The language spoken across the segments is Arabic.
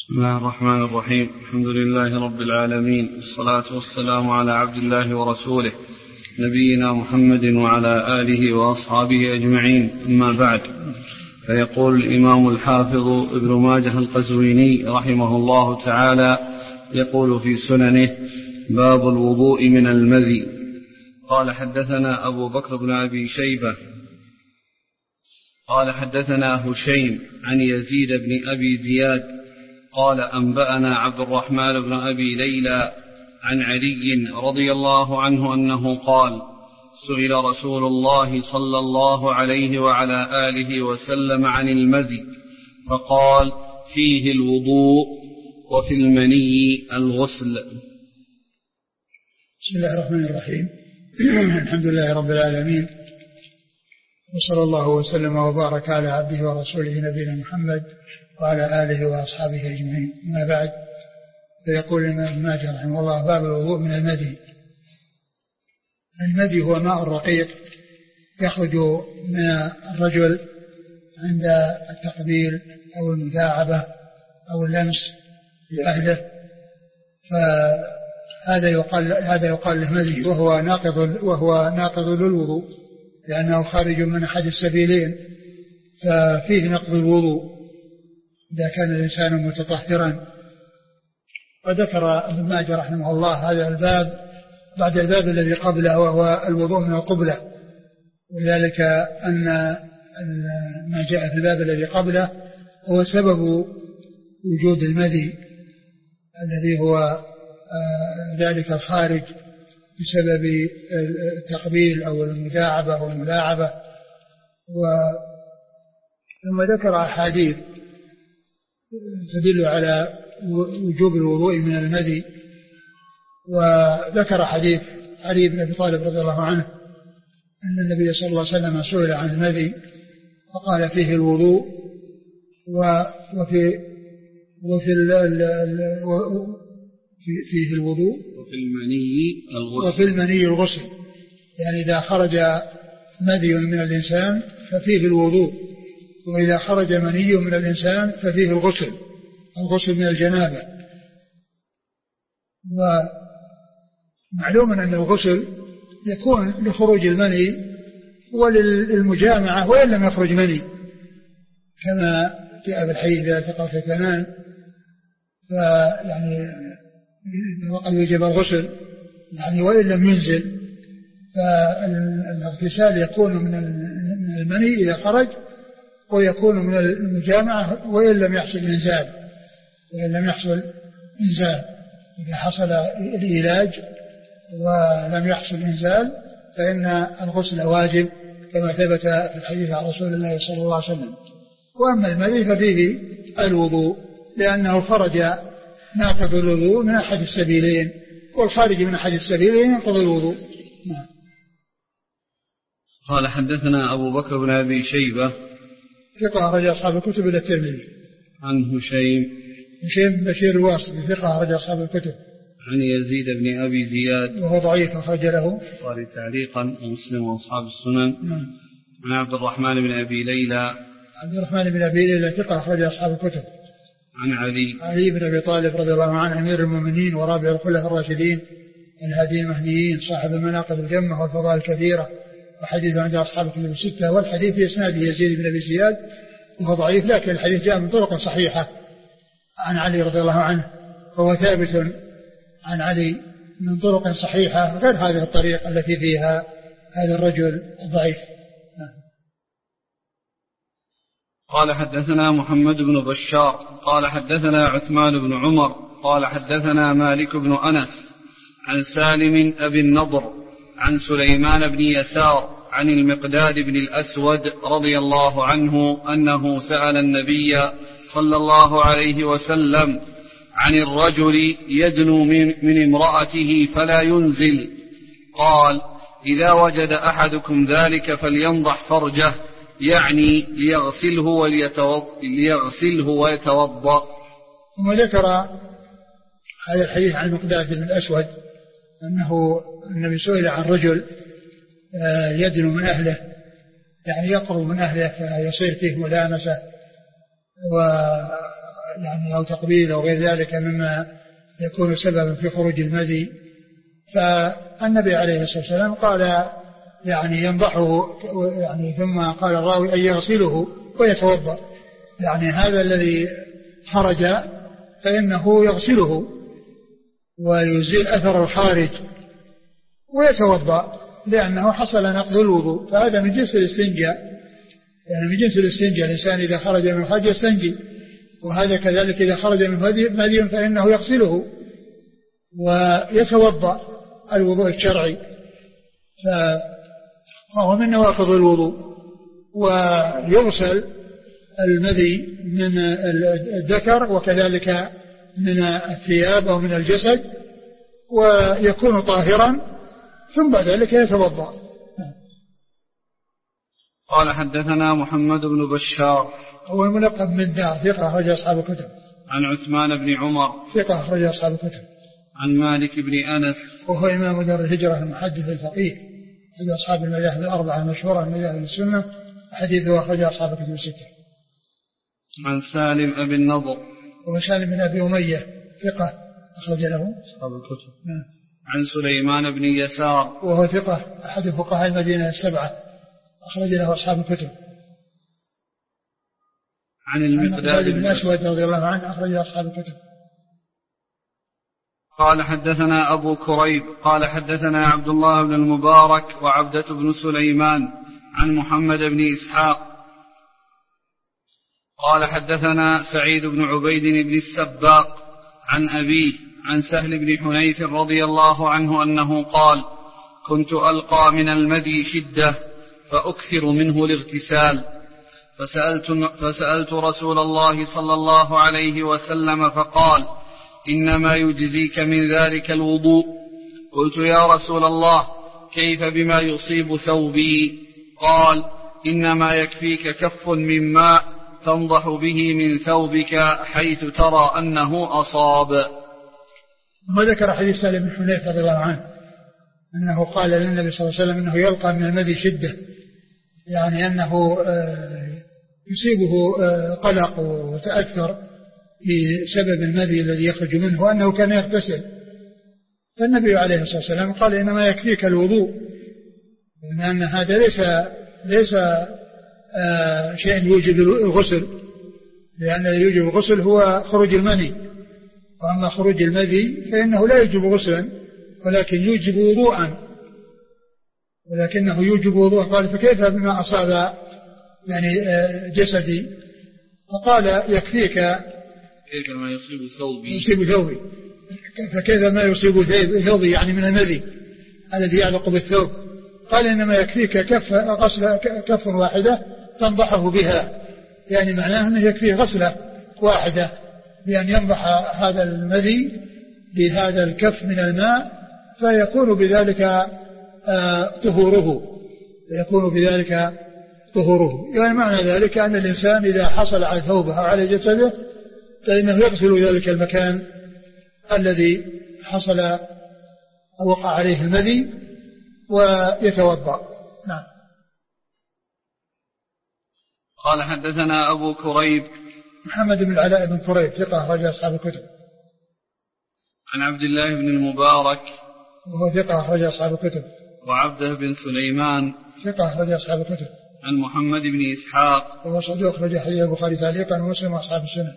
بسم الله الرحمن الرحيم. الحمد لله رب العالمين، والصلاة والسلام على عبد الله ورسوله نبينا محمد وعلى آله وأصحابه أجمعين، أما بعد. فيقول الإمام الحافظ ابن ماجه القزويني رحمه الله تعالى يقول في سننه: باب الوضوء من المذي. قال حدثنا أبو بكر بن أبي شيبة قال حدثنا هشيم عن يزيد بن أبي زياد قال أنبأنا عبد الرحمن بن أبي ليلى عن علي رضي الله عنه أنه قال: سئل رسول الله صلى الله عليه وعلى آله وسلم عن المذي فقال: فيه الوضوء وفي المني الغسل. بسم الله الرحمن الرحيم. الحمد لله رب العالمين، وصلى الله وسلم وبارك على عبده ورسوله نبينا محمد وعلى آله وأصحابه أجمعين، ما بعد. فيقول الإمام ابن ماجه رحمه الله: باب الوضوء من المذي. المذي هو ماء رقيق يخرج من الرجل عند التقبيل أو المداعبة أو اللمس لأهله، فهذا يقال له مذي، وهو ناقض للوضوء، لأنه خارج من أحد السبيلين، ففيه نقض الوضوء إذا كان الإنسان متطهرا. وذكر ابن ماجه رحمه الله هذا الباب بعد الباب الذي قبله، وهو الوضوء من القبلة، وذلك أن ما جاء في الباب الذي قبله هو سبب وجود المذي الذي هو ذلك الخارج بسبب التقبيل أو المداعبة أو الملاعبة. ثم ذكر أحاديث تدل على وجوب الوضوء من المذي، وذكر حديث علي بن أبي طالب رضي الله عنه أن النبي صلى الله عليه وسلم سئل عن المذي فقال: فيه الوضوء فيه الوضوء وفي المني الغسل. يعني إذا خرج مذي من الإنسان ففيه الوضوء، وإذا خرج مني من الإنسان ففيه الغسل من الجنابة. ومعلوم أن الغسل يكون لخروج المني وللمجامعة وإن لم يخرج مني، كما جاء بالحديث: إذا التقى الختانان فيعني وقد وجب الغسل، يعني وإن لم ينزل، فالاغتسال يكون من المني إذا خرج، ويكون من المجامعة وإن لم يحصل إنزال. إذا حصل العلاج ولم يحصل إنزال فإن الغسل واجب، كما ثبت في الحديث عن رسول الله صلى الله عليه وسلم. وأما المذي ففيه الوضوء، لأنه خرج ناقض الوضوء من أحد السبيلين، والخارج من أحد السبيلين ينقض الوضوء. قال حدثنا أبو بكر بن أبي شيبة ثقة أخرج أصحاب الكتب إلى الترمذي. عن هشيم بن بشير الواسطي ثقة أخرج أصحاب الكتب. عن يزيد بن أبي زياد وهو ضعيف أخرج له البخاري تعليقا ومسلم وأصحاب السنن. عن عبد الرحمن بن أبي ليلى ثقة أخرج أصحاب الكتب. عن علي بن أبي طالب رضي الله عنه أمير المؤمنين ورابع الخلفاء الراشدين الهادي المهديين صاحب المناقب الجمة والفضائل الكثيرة، وحديث عند أصحاب الكتب الستة. والحديث في إسناده يزيد بن أبي زياد وهو ضعيف، لكن الحديث جاء من طرق صحيحة عن علي رضي الله عنه، فهو ثابت عن علي من طرق صحيحة غير هذه الطريق التي فيها هذا الرجل الضعيف. قال حدثنا محمد بن بشار قال حدثنا عثمان بن عمر قال حدثنا مالك بن أنس عن سالم أبي النضر عن سليمان بن يسار عن المقداد بن الأسود رضي الله عنه أنه سأل النبي صلى الله عليه وسلم عن الرجل يدنو من امرأته فلا ينزل، قال: إذا وجد أحدكم ذلك فلينضح فرجه، يعني ليغسله ويتوضأ. ثم ذكر هذا الحديث عن المقداد بن الأسود أنه النبي سئل عن رجل يدنو من أهله، يعني يقرب من أهله فيصير فيه ملامسة يعني أو تقبيل أو غير ذلك مما يكون سببا في خروج المذي. فالنبي عليه الصلاة والسلام قال يعني ينضحه يعني، ثم قال الراوي أن يغسله ويتوضأ، يعني هذا الذي خرج فإنه يغسله ويزيل أثر الخارج ويتوضأ لأنه حصل نقض الوضوء، فهذا من جنس الاستنجاء، يعني من جنس الاستنجاء. الإنسان إذا خرج من الخارج يستنجي، وهذا كذلك إذا خرج من مذي فإنه يغسله ويتوضأ الوضوء الشرعي، فهو من نواقض الوضوء. ويغسل المذي من الذكر وكذلك من الثياب أو من الجسد ويكون طاهرا، ثم بعد ذلك يتوضأ. قال حدثنا محمد بن بشار هو الملقب من دار، ثقة أخرج أصحاب الكتب. عن عثمان بن عمر، ثقة أخرج أصحاب الكتب. عن مالك بن أنس، وهو إمام دار الهجرة المحدث الفقيه أحد أصحاب المذاهب الأربعة المشهورة من مذاهب السنة، حديثه أخرج أصحاب الكتب الستة. عن سالم أبي النضر، وهو سالم بن أبي أمية، ثقة أخرج له أصحاب الكتب. عن سليمان بن يسار، وهو ثقة أحد فقهاء المدينة السبعة، أخرج له أصحاب الكتب. عن المقداد بن أسود رضي الله عنه، أخرج له أصحاب الكتب. قال حدثنا أبو كريب قال حدثنا عبد الله بن المبارك وعبدة بن سليمان عن محمد بن إسحاق قال حدثنا سعيد بن عبيد بن السباق عن أبيه عن سهل بن حنيف رضي الله عنه أنه قال: كنت ألقى من المذي شدة فأكثر منه الاغتسال، فسألت رسول الله صلى الله عليه وسلم فقال: إنما يجزيك من ذلك الوضوء. قلت: يا رسول الله، كيف بما يصيب ثوبي؟ قال: إنما يكفيك كف من ماء تنضح به من ثوبك حيث ترى أنه أصاب. وذكر حديث سالم بن حنيف رضي الله عنه أنه قال للنبي صلى الله عليه وسلم أنه يلقى من المذي شدة، يعني أنه يصيبه قلق وتأثر بسبب المذي الذي يخرج منه، وأنه كان يغتسل. فالنبي عليه الصلاة والسلام قال: إنما يكفيك الوضوء، لأن هذا ليس شيء يوجب الغسل، لأن يوجب الغسل هو خروج المني، وأما خروج المذي فإنه لا يوجب غسلا ولكن يوجب وضوءا، ولكنه يوجب وضوءا. قال: فكيف بما أصاب يعني جسدي؟ فقال: يكفيك كيف ما يصيب ثوبي، فكيف ما يصيب ثوبي يعني من المذي الذي يعلق بالثوب. قال: إنما يكفيك كف واحدة تنضحه بها، يعني معناه أنه يكفيه غسلة واحدة بأن ينضح هذا المذي بهذا الكف من الماء، فيكون بذلك طهوره. يعني معنى ذلك أن الإنسان إذا حصل على ثوبه أو على جسده فإنه يغسل ذلك المكان الذي حصل أو وقع عليه المذي ويتوضأ. نعم. قال حدثنا أبو كريب محمد بن العلاء بن كريب، ثقة أخرج أصحاب الكتب. عن عبد الله بن المبارك وهو ثقة أخرج أصحاب الكتب. وعبده بن سليمان ثقة أخرج أصحاب الكتب. عن محمد بن إسحاق وهو صدوق أخرج حديث البخاري تعليقا ومسلم وأصحاب السنة.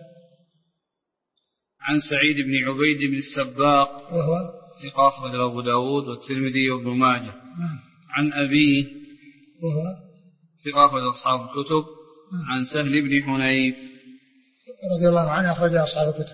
عن سعيد بن عبيد بن السباق وهو ثقة أخرج أبو داود والترمذي وابن ماجه. عن أبيه وهو ثقة أخرج أصحاب الكتب. عن سهل بن حنيف رضي الله عنه أخرج أصحاب الكتب.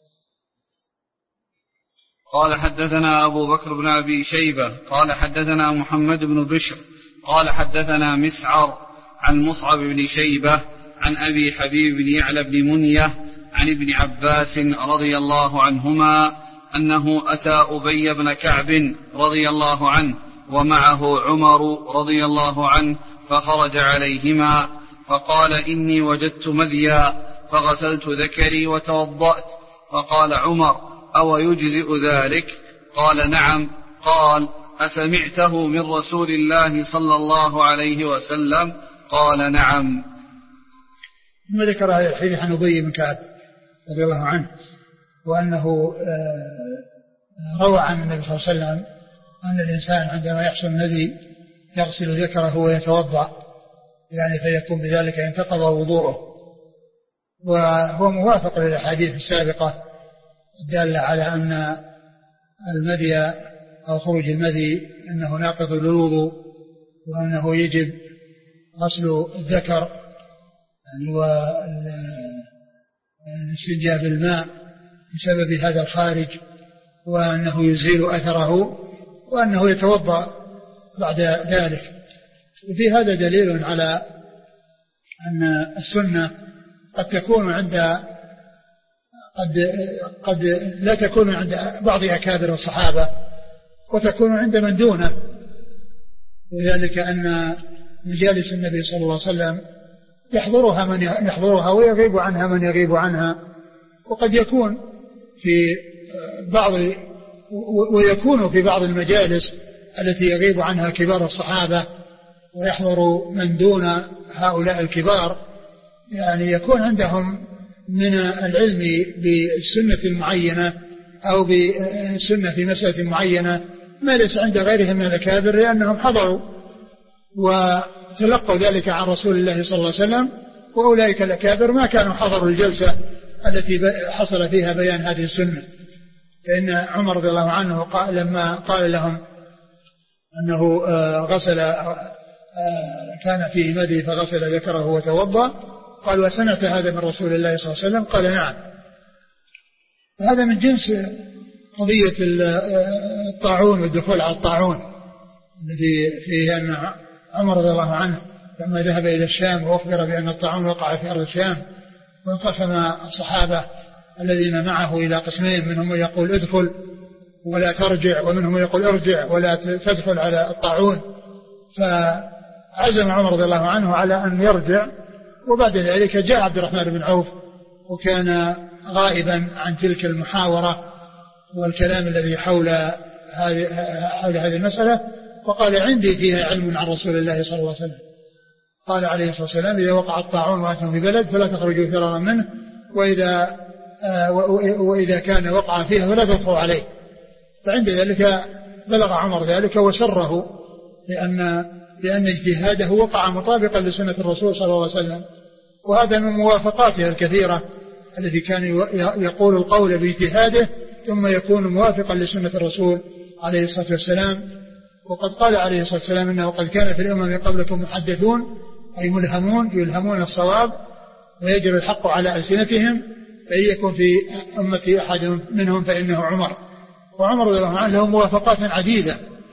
قال حدثنا أبو بكر بن أبي شيبة قال حدثنا محمد بن بشر قال حدثنا مسعر عن مصعب بن شيبة عن أبي حبيب بن يعلى بن منية عن ابن عباس رضي الله عنهما أنه أتى أبي بن كعب رضي الله عنه ومعه عمر رضي الله عنه فخرج عليهما فقال: إني وجدت مذيا فغسلت ذكري وتوضأت. فقال عمر: أو يجزئ ذلك؟ قال: نعم. قال: أسمعته من رسول الله صلى الله عليه وسلم؟ قال: نعم. ثم ذكر هذا الحديث عن أبي بن كعب رضي الله عنه، وأنه روى عن النبي صلى الله عليه وسلم أن الإنسان عندما يحصل الذي يغسل ذكره ويتوضأ يعني فيكون بذلك انتقض وضوءه. وهو موافق للأحاديث السابقة الدالة على أن المذي أو خروج المذي أنه ناقض للوضوء، وأنه يجب غسل الذكر يعني والاستنجاء بالماء بسبب هذا الخارج، وأنه يزيل أثره، وأنه يتوضأ بعد ذلك. وفي هذا دليل على أن السنة قد لا تكون عند بعض أكابر الصحابة وتكون عند من دونه، وذلك أن مجالس النبي صلى الله عليه وسلم يحضرها من يحضرها ويغيب عنها من يغيب عنها، وقد يكون في بعض المجالس التي يغيب عنها كبار الصحابة ويحضر من دون هؤلاء الكبار، يعني يكون عندهم من العلم بالسنة المعينة أو بالسنة في مسألة معينة ما ليس عند غيرهم من الأكابر، لأنهم حضروا وتلقوا ذلك عن رسول الله صلى الله عليه وسلم، وأولئك الأكابر ما كانوا حضروا الجلسة التي حصل فيها بيان هذه السنة. فإن عمر رضي الله عنه لما قال لهم أنه كان فيه مذي فغسل ذكره وتوضأ، قال وسمعت هذا من رسول الله صلى الله عليه وسلم؟ قال نعم. هذا من جنس قضية الطاعون والدخول على الطاعون الذي فيه أن عمر رضي الله عنه لما ذهب إلى الشام وأخبر بأن الطاعون وقع في أرض الشام، وانقسم الصحابة الذين معه إلى قسمين، منهم من يقول ادخل ولا ترجع، ومنهم من يقول ارجع ولا تدخل على الطاعون، فعزم عمر رضي الله عنه على أن يرجع. وبعد ذلك جاء عبد الرحمن بن عوف وكان غائبا عن تلك المحاورة والكلام الذي حول هذه المسألة، وقال عندي فيها علم عن رسول الله صلى الله عليه وسلم. قال عليه الصلاة والسلام إذا وقع الطاعون وأنتم في بلد فلا تخرجوا فرارا منه، وإذا كان وقع فيها فلا تدخلوا عليه. فعند ذلك بلغ عمر ذلك وسره، لأن اجتهاده وقع مطابقا لسنة الرسول صلى الله عليه وسلم، وهذا من موافقاته الكثيرة الذي كان يقول القول باجتهاده ثم يكون موافقا لسنة الرسول عليه الصلاة والسلام. وقد قال عليه الصلاة والسلام إنه قد كان في الأمم قبلكم محدثون أي ملهمون يلهمون الصواب ويجري الحق على ألسنتهم، فإن يكن في أمتي أحد منهم فإنه عمر. وعمر رضي الله عنه له موافقات عديدة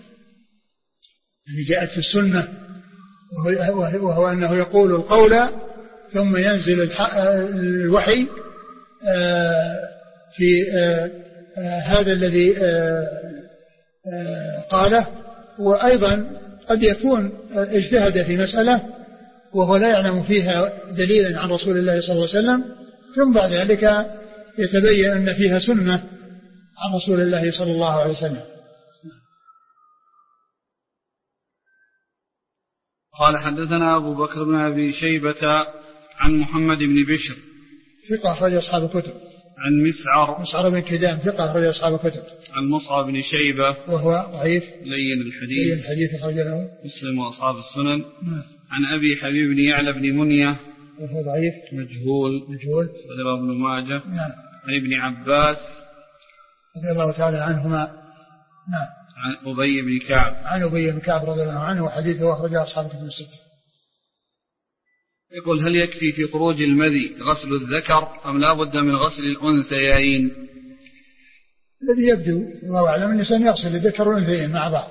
يعني جاءت في السنة، وهو أنه يقول القول ثم ينزل الوحي في هذا الذي قاله. وأيضا قد يكون اجتهد في مسألة وهو لا يعلم فيها دليلا عن رسول الله صلى الله عليه وسلم، ثم بعد ذلك يتبين أن فيها سنة عن رسول الله صلى الله عليه وسلم. قال حدثنا أبو بكر بن أبي شيبة عن محمد بن بشر ثقة أخرج أصحاب الكتب. عن مسعر بن كدام ثقة أخرج أصحاب الكتب. عن مصعب بن شيبة وهو ضعيف لين الحديث أخرج له مسلم وأصحاب السنن. عن أبي حبيب بن يعلى بن منية وهو ضعيف مجهول رواه ابن ماجه. عن ابن عباس رضي الله تعالى عنهما. عن أبي بن كعب رضي الله عنه، وحديثه أخرجه أصحاب الكتب الستة. يقول هل يكفي في خروج المذي غسل الذكر أم لا بد من غسل الأنثيين؟ الذي يبدو الله أعلم أن الإنسان يغسل الذكر والأنثيين مع بعض.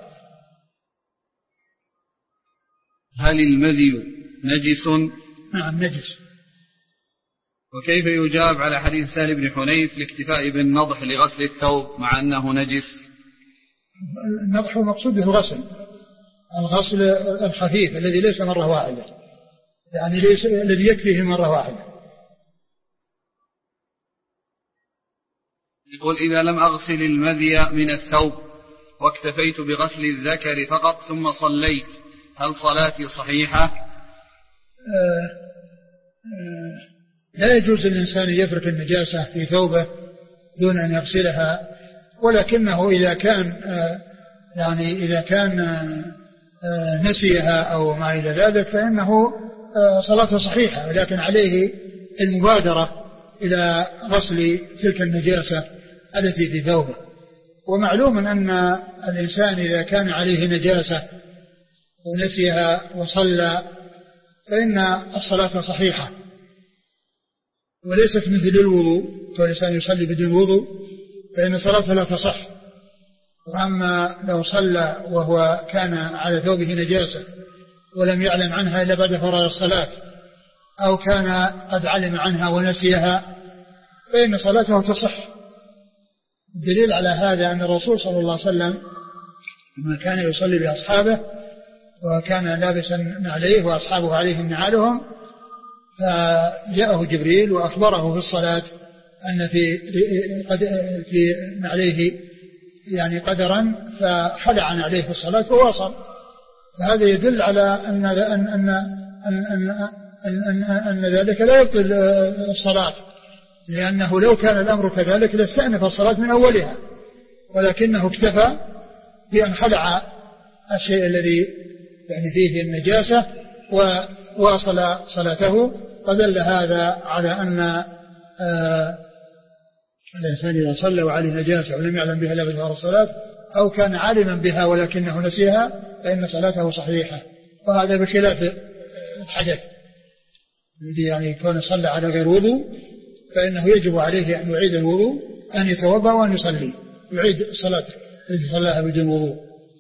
هل المذي نجس؟ نعم نجس. وكيف يجاب على حديث سهل بن حنيف الاكتفاء بالنضح لغسل الثوب مع أنه نجس؟ النضح مقصود به الغسل الخفيف الذي ليس مرة واحدة، يعني ليس الذي يكفيه مرة واحدة. يقول إذا لم أغسل المذي من الثوب واكتفيت بغسل الذكر فقط ثم صليت هل صلاتي صحيحة؟ لا يجوز للإنسان يترك النجاسة في ثوبه دون أن يغسلها، ولكنه إذا كان إذا كان نسيها أو ما إلى ذلك فإنه صلاته صحيحة، ولكن عليه المبادرة إلى غسل تلك النجاسة التي في ثوبه. ومعلوم أن الإنسان إذا كان عليه نجاسة ونسيها وصلى فإن الصلاة صحيحة وليست مثل الوضوء، فالإنسان يصلي بدون وضوء فإن صلاته لا تصح. وأما لو صلى وهو كان على ثوبه نجاسة ولم يعلم عنها إلا بعد فراغ الصلاة، أو كان قد علم عنها ونسيها، فإن صلاته تصح. الدليل على هذا أن الرسول صلى الله عليه وسلم لما كان يصلي بأصحابه وكان لابسا نعليه وأصحابه عليهم نعالهم، فجاءه جبريل وأخبره في الصلاة أن في نعليه يعني قدرا فخلع نعليه في الصلاة فواصل. فهذا يدل على أن ذلك لا يبطل الصلاة، لأنه لو كان الأمر كذلك لاستأنف الصلاة من أولها، ولكنه اكتفى بأن خلع الشيء الذي يعني فيه النجاسة وواصل صلاته. فدل هذا على أن الإنسان إذا صلى وعليه نجاسة ولم يعلم بها إلا بعد الصلاة، أو كان عالما بها ولكنه نسيها، فإن صلاته صحيحة. وهذا بخلاف الحدث الذي يعني يكون صلى على غير وضوء، فإنه يجب عليه أن يعيد الوضوء، أن يتوضأ وأن يصلي، يعيد الصلاة التي صلاها بدون وضوء.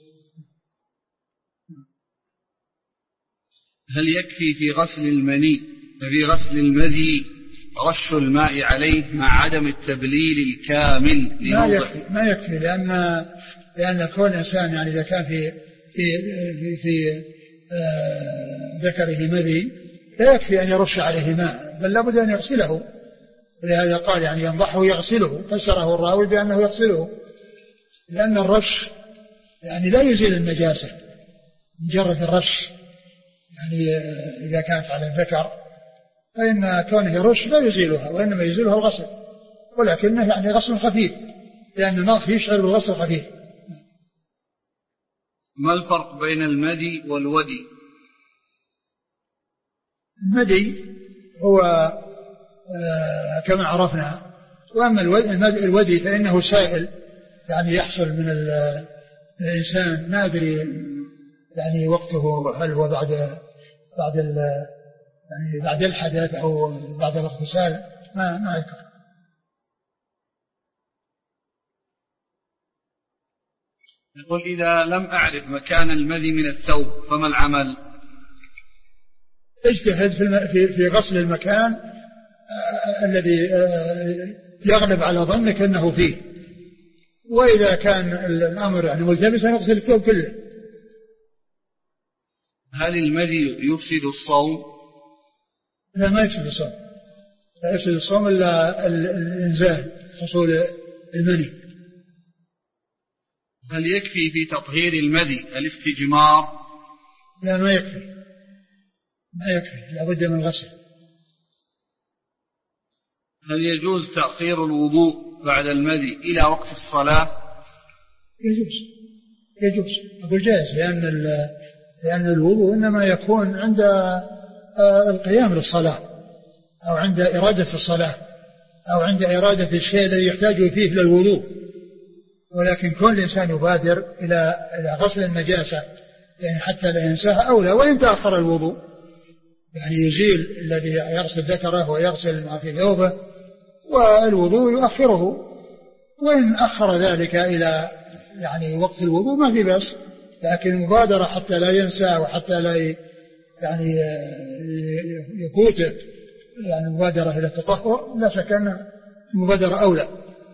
هل يكفي في غسل المذي رش الماء عليه مع عدم التبليل الكامل؟ ما يكفي لأن كون إنسان يعني إذا كان في ذكره مذي لا يكفي أن يرش عليه ماء، بل لابد أن يغسله. ولهذا قال يعني ينضحه يغسله، فسره الراوي بأنه يغسله، لأن الرش يعني لا يزيل النجاسة. مجرد الرش يعني إذا كانت على الذكر فإن كونه يرش لا يزيلها، وإنما يزيلها الغسل، ولكنه يعني غسل خفيف، لأن النظف يشعر بالغسل الخفيف. ما الفرق بين المدي والودي؟ المدي هو كما عرفنا، وأما الودي فإنه سائل يعني يحصل من الإنسان، ما أدري يعني وقته هل هو بعد الحدث أو بعد الاغتسال، ما أذكر. يقول إذا لم أعرف مكان المذي من الثوب فما العمل؟ اجتهد في غسل المكان الذي يغلب على ظنك أنه فيه، وإذا كان الأمر يعني ملتبسا يغسل الثوب كله. هل المذي يفسد الصوم؟ لا، ما يفسد الصوم، لا يفسد الصوم إلا الإنزال، حصول المني. هل يكفي في تطهير المذي الاستجمار؟ لا، ما يكفي، لا بد من غسل. هل يجوز تأخير الوضوء بعد المذي إلى وقت الصلاة؟ يجوز أقول جائز، لأن الوضوء إنما يكون عند القيام للصلاة، أو عند إرادة الصلاة، أو عند إرادة الشيء الذي يحتاج فيه للوضوء. ولكن كل إنسان يبادر إلى غسل النجاسة يعني حتى لا ينساها أولى، وإن تأخر الوضوء يعني يزيل الذي يغسل ذكره ويغسل ما في ثوبه، والوضوء يؤخره. وإن أخر ذلك إلى يعني وقت الوضوء ما في بأس، لكن المبادرة حتى لا ينسى وحتى لا يعني يفوته يعني مبادرة إلى التطهر، لا شك أن المبادرة أولى.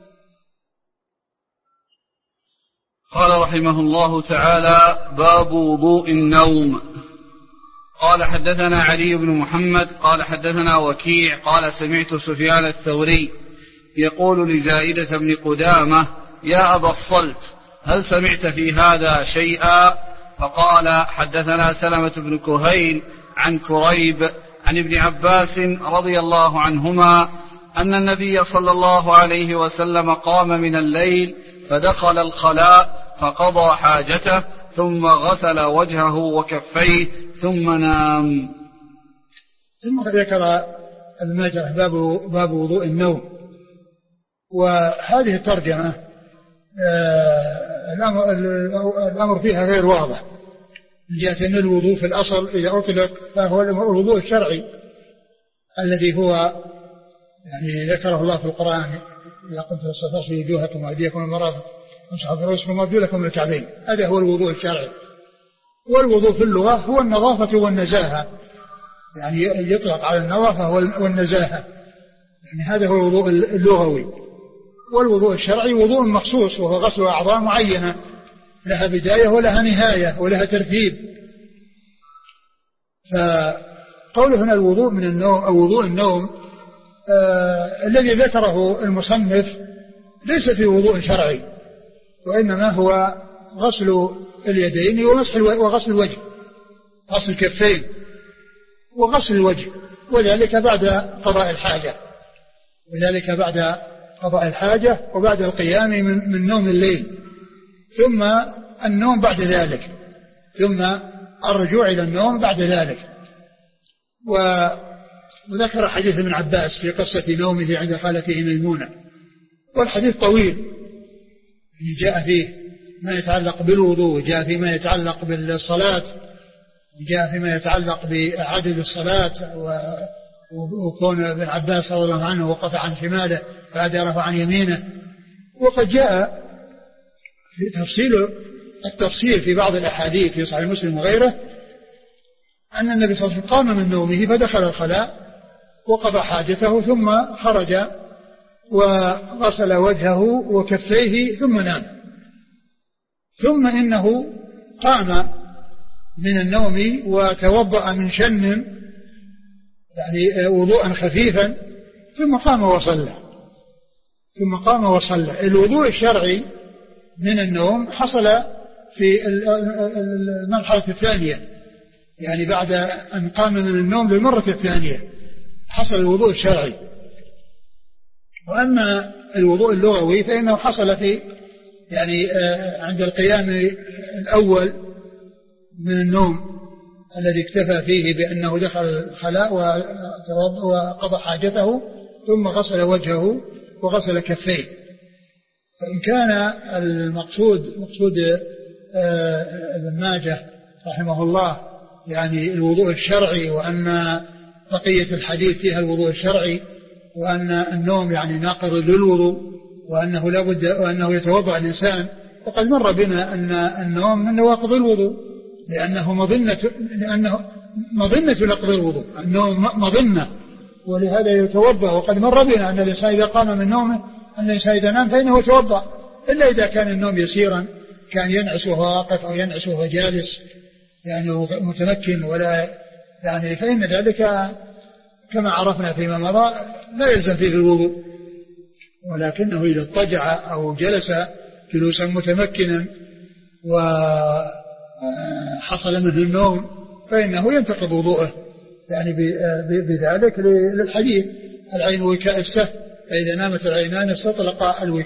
قال رحمه الله تعالى: باب وضوء النوم. قال حدثنا علي بن محمد قال حدثنا وكيع قال سمعت سفيان الثوري يقول لزائدة بن قدامة: يا أبا الصلت، هل سمعت في هذا شيئا؟ فقال: حدثنا سلمة بن كهيل عن كريب عن ابن عباس رضي الله عنهما أن النبي صلى الله عليه وسلم قام من الليل فدخل الخلاء فقضى حاجته ثم غسل وجهه وكفيه ثم نام. ثم ذكر المجرح باب وضوء النوم. وهذه الترجمة الأمر فيها غير واضح من جهة أن الوضوء في الأصل إذا أطلق فهو الوضوء الشرعي الذي هو يعني ذكره الله في القرآن إذا قلت فاغسلوا وجوهكم وأيديكم المرافق وامسحوا برؤوسكم وارجلكم الكعبين. هذا هو الوضوء الشرعي. والوضوء في اللغة هو النظافة والنزاهة، يعني يطلق على النظافة والنزاهة، يعني هذا هو الوضوء اللغوي. والوضوء الشرعي وضوء مخصوص وهو غسل أعضاء معينة لها بداية ولها نهاية ولها ترتيب. فقوله هنا الوضوء من النوم أو وضوء النوم الذي ذكره المصنف ليس في وضوء شرعي، وإنما هو غسل اليدين وغسل الوجه، غسل الكفين وغسل الوجه، وذلك بعد قضاء الحاجة، وذلك بعد قضاء الحاجة وبعد القيام من نوم الليل، ثم النوم بعد ذلك، ثم الرجوع إلى النوم بعد ذلك. وذكر حديث ابن عباس في قصة نومه عند خالته ميمونة، والحديث طويل يعني جاء فيه ما يتعلق بالوضوء، جاء فيه ما يتعلق بالصلاة، جاء فيما يتعلق بعدد الصلاة، وكون ابن عباس رضي الله عنه وقف عن شماله بعد رفع عن يمينه. وقد جاء في التفصيل في بعض الأحاديث في صحيح مسلم وغيره أن النبي صلى الله عليه وسلم قام من نومه فدخل الخلاء وقضى حاجته ثم خرج وغسل وجهه وكفيه ثم نام. ثم إنه قام من النوم وتوضأ من شن يعني وضوءا خفيفا ثم قام وصلى. الوضوء الشرعي من النوم حصل في المرحلة الثانية، يعني بعد أن قام من النوم للمرة الثانية حصل الوضوء الشرعي. وأما الوضوء اللغوي فإنه حصل في يعني عند القيام الأول من النوم الذي اكتفى فيه بأنه دخل الخلاء وقضى حاجته ثم غسل وجهه وغسل كفيه. فإن كان المقصود ابن ماجه رحمه الله يعني الوضوء الشرعي، وأن بقية الحديث فيها الوضوء الشرعي، وأن النوم يعني ناقض للوضوء، وأنه لابد وأنه يتوضأ الإنسان، وقد مر بنا أن النوم من نواقض الوضوء لأنه مظنة نقض الوضوء، النوم مظنة، ولهذا يتوضأ. وقد مر بنا أن الإنسان إذا قام من نومه أن الإنسان إذا نام فإنه يتوضأ، إلا إذا كان النوم يسيرا كان ينعس وهو واقف أو ينعس وهو جالس يعني متمكن، ولا يعني فإن ذلك كما عرفنا فيما مضى لا يلزم فيه الوضوء، ولكنه إذا اضطجع أو جلس جلوسا متمكنا وحصل منه النوم فإنه ينتقض وضوءه، يعني بذلك للحديث العين وكاء السهم، فإذا نامت العينان استطلق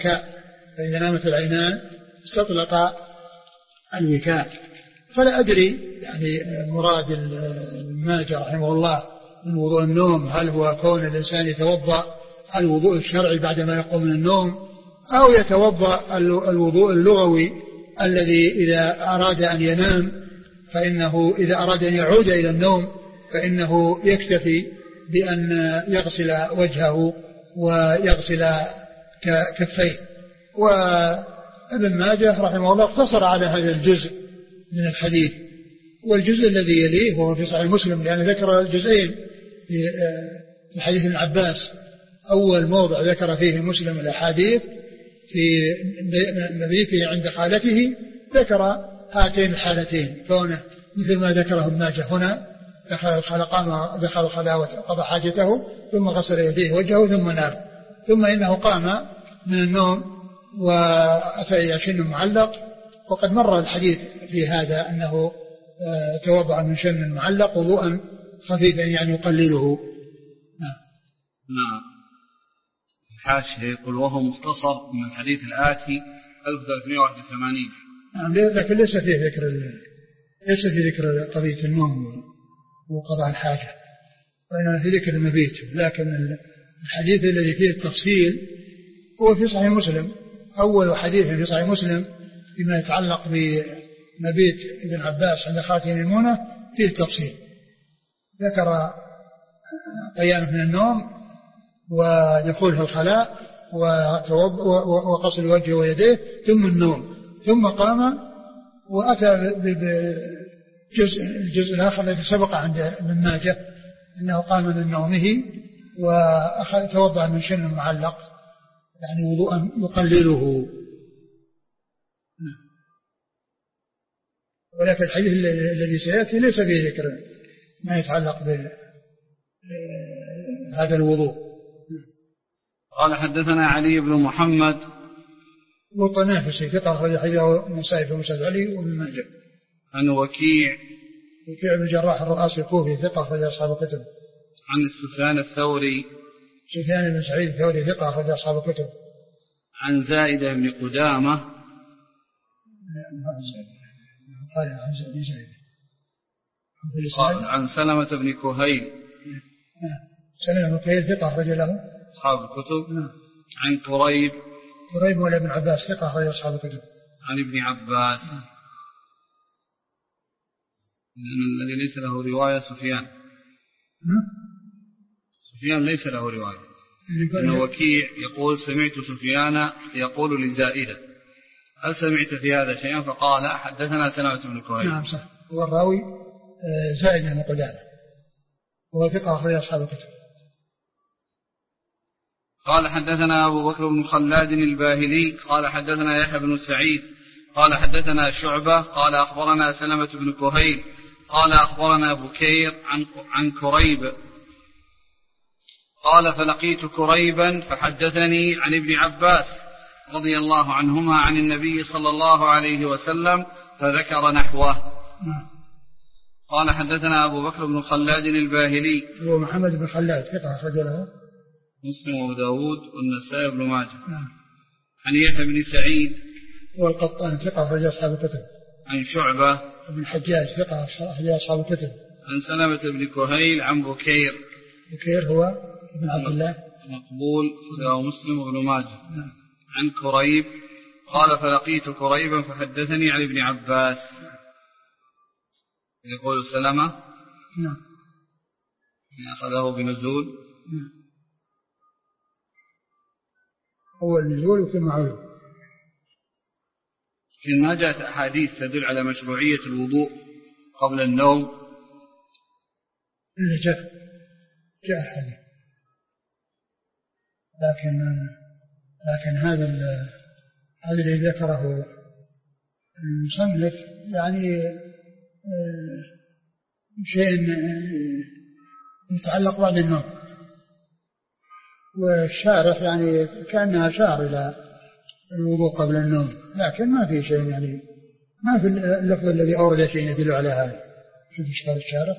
الوكاء. فلا أدري يعني مراد الماجد رحمه الله من وضوء النوم هل هو كون الإنسان يتوضأ الوضوء الشرعي بعدما يقوم من النوم، أو يتوضأ الوضوء اللغوي الذي إذا أراد أن ينام فإنه إذا أراد أن يعود إلى النوم فإنه يكتفي بأن يغسل وجهه ويغسل كفيه. وابن ماجه رحمه الله اقتصر على هذا الجزء من الحديث، والجزء الذي يليه وهو في صحيح مسلم، لأن ذكر الجزئين في حديث ابن عباس. أول موضع ذكر فيه مسلم الأحاديث في مبيته عند خالته ذكر هاتين الحالتين، كونه مثل ما ذكره ابن ماجه هنا دخل الخلاء وقضى حاجته ثم غسل يديه وجهه ثم نام، ثم إنه قام من النوم وأتى إلى شن معلق. وقد مر الحديث في هذا أنه توضأ من شن معلق وضوءا خفيفا يعني يقلله. نعم. الحاشية يقول وهو مختصر من الحديث الآتي 1381. نعم لكن ليس في ذكر قضية النوم وقضاء الحاجة، وإنما في ذكر المبيت. لكن الحديث الذي فيه التفصيل هو في صحيح مسلم، أول حديث في صحيح مسلم فيما يتعلق بمبيت ابن عباس عند خالته ميمونة فيه التفصيل، ذكر قيامه من النوم ودخوله الخلاء وغسل الوجه ويديه ثم النوم، ثم قام وأتى بالجزء الآخر الذي سبق عند ابن ماجه أنه قام من نومه وتوضأ من شن معلق يعني وضوءا يقلله. ولكن الحديث الذي سيأتي ليس فيه ذكر ما يتعلق بهذا الوضوء. قال حدثنا علي بن محمد والطنافسي ثقة أخرج حديثه النسائي في مسند علي وابن ماجه. عن وكيع بن الجراح الرؤاسي الكوفي ثقة أخرج أصحاب الكتب. عن سفيان الثوري سفيان بن سعيد الثوري ثقة أخرج أصحاب الكتب. عن زائدة بن قدامة قال عن زائدة عن سلمة بن كهيل سلمة بن كهيل ثقة أخرج له أصحاب الكتب. عن كريب ولا ابن عباس ثقة أخرج أصحاب الكتب. عن ابن عباس. الذي ليس له رواية سفيان ليس له رواية. إن وكيع يقول سمعت سفيان يقول لزائدة هل سمعت في هذا شيئا؟ فقال حدثنا سلمة بن كهيل. نعم صح، هو الراوي زائدة بن قدامة وهو ثقة أخرج أصحاب الكتب. قال حدثنا أبو بكر بن خلاد الباهلي قال حدثنا يحيى بن سعيد قال حدثنا شعبة قال أخبرنا سلمة بن كهيل قال أخبرنا بكير عن كريب قال فلقيت كريبا فحدثني عن ابن عباس رضي الله عنهما عن النبي صلى الله عليه وسلم فذكر نحوه. قال حدثنا أبو بكر بن خلاد الباهلي هو محمد بن خلاد ثقة أخرج له مسلم وأبو داود والنسائي بن ماجه. عن يحيى بن سعيد والقطان ثقة أخرج أصحاب الكتب. عن شعبة بن الحجاج ثقة أخرج أصحاب الكتب. عن سلمة بن كهيل عن بكير هو ابن عبد الله مقبول وله مسلم وابن ماجه. عن كريب قال فلقيت كريبا فحدثني عن ابن عباس يقول سلمة أخذه بنزول هو النزول وفي معلوم. ما جاءت أحاديث تدل على مشروعية الوضوء قبل النوم؟ إلا جاء حديث، لكن هذا الذي ذكره المصنف يعني شيء يتعلق بعد النوم، والشارح يعني كأنها أشار إلى الوضوء قبل النوم، لكن ما في شيء يعني ما في اللفظ الذي أورد شيء يدل على هذا. شوف إيش قال الشارح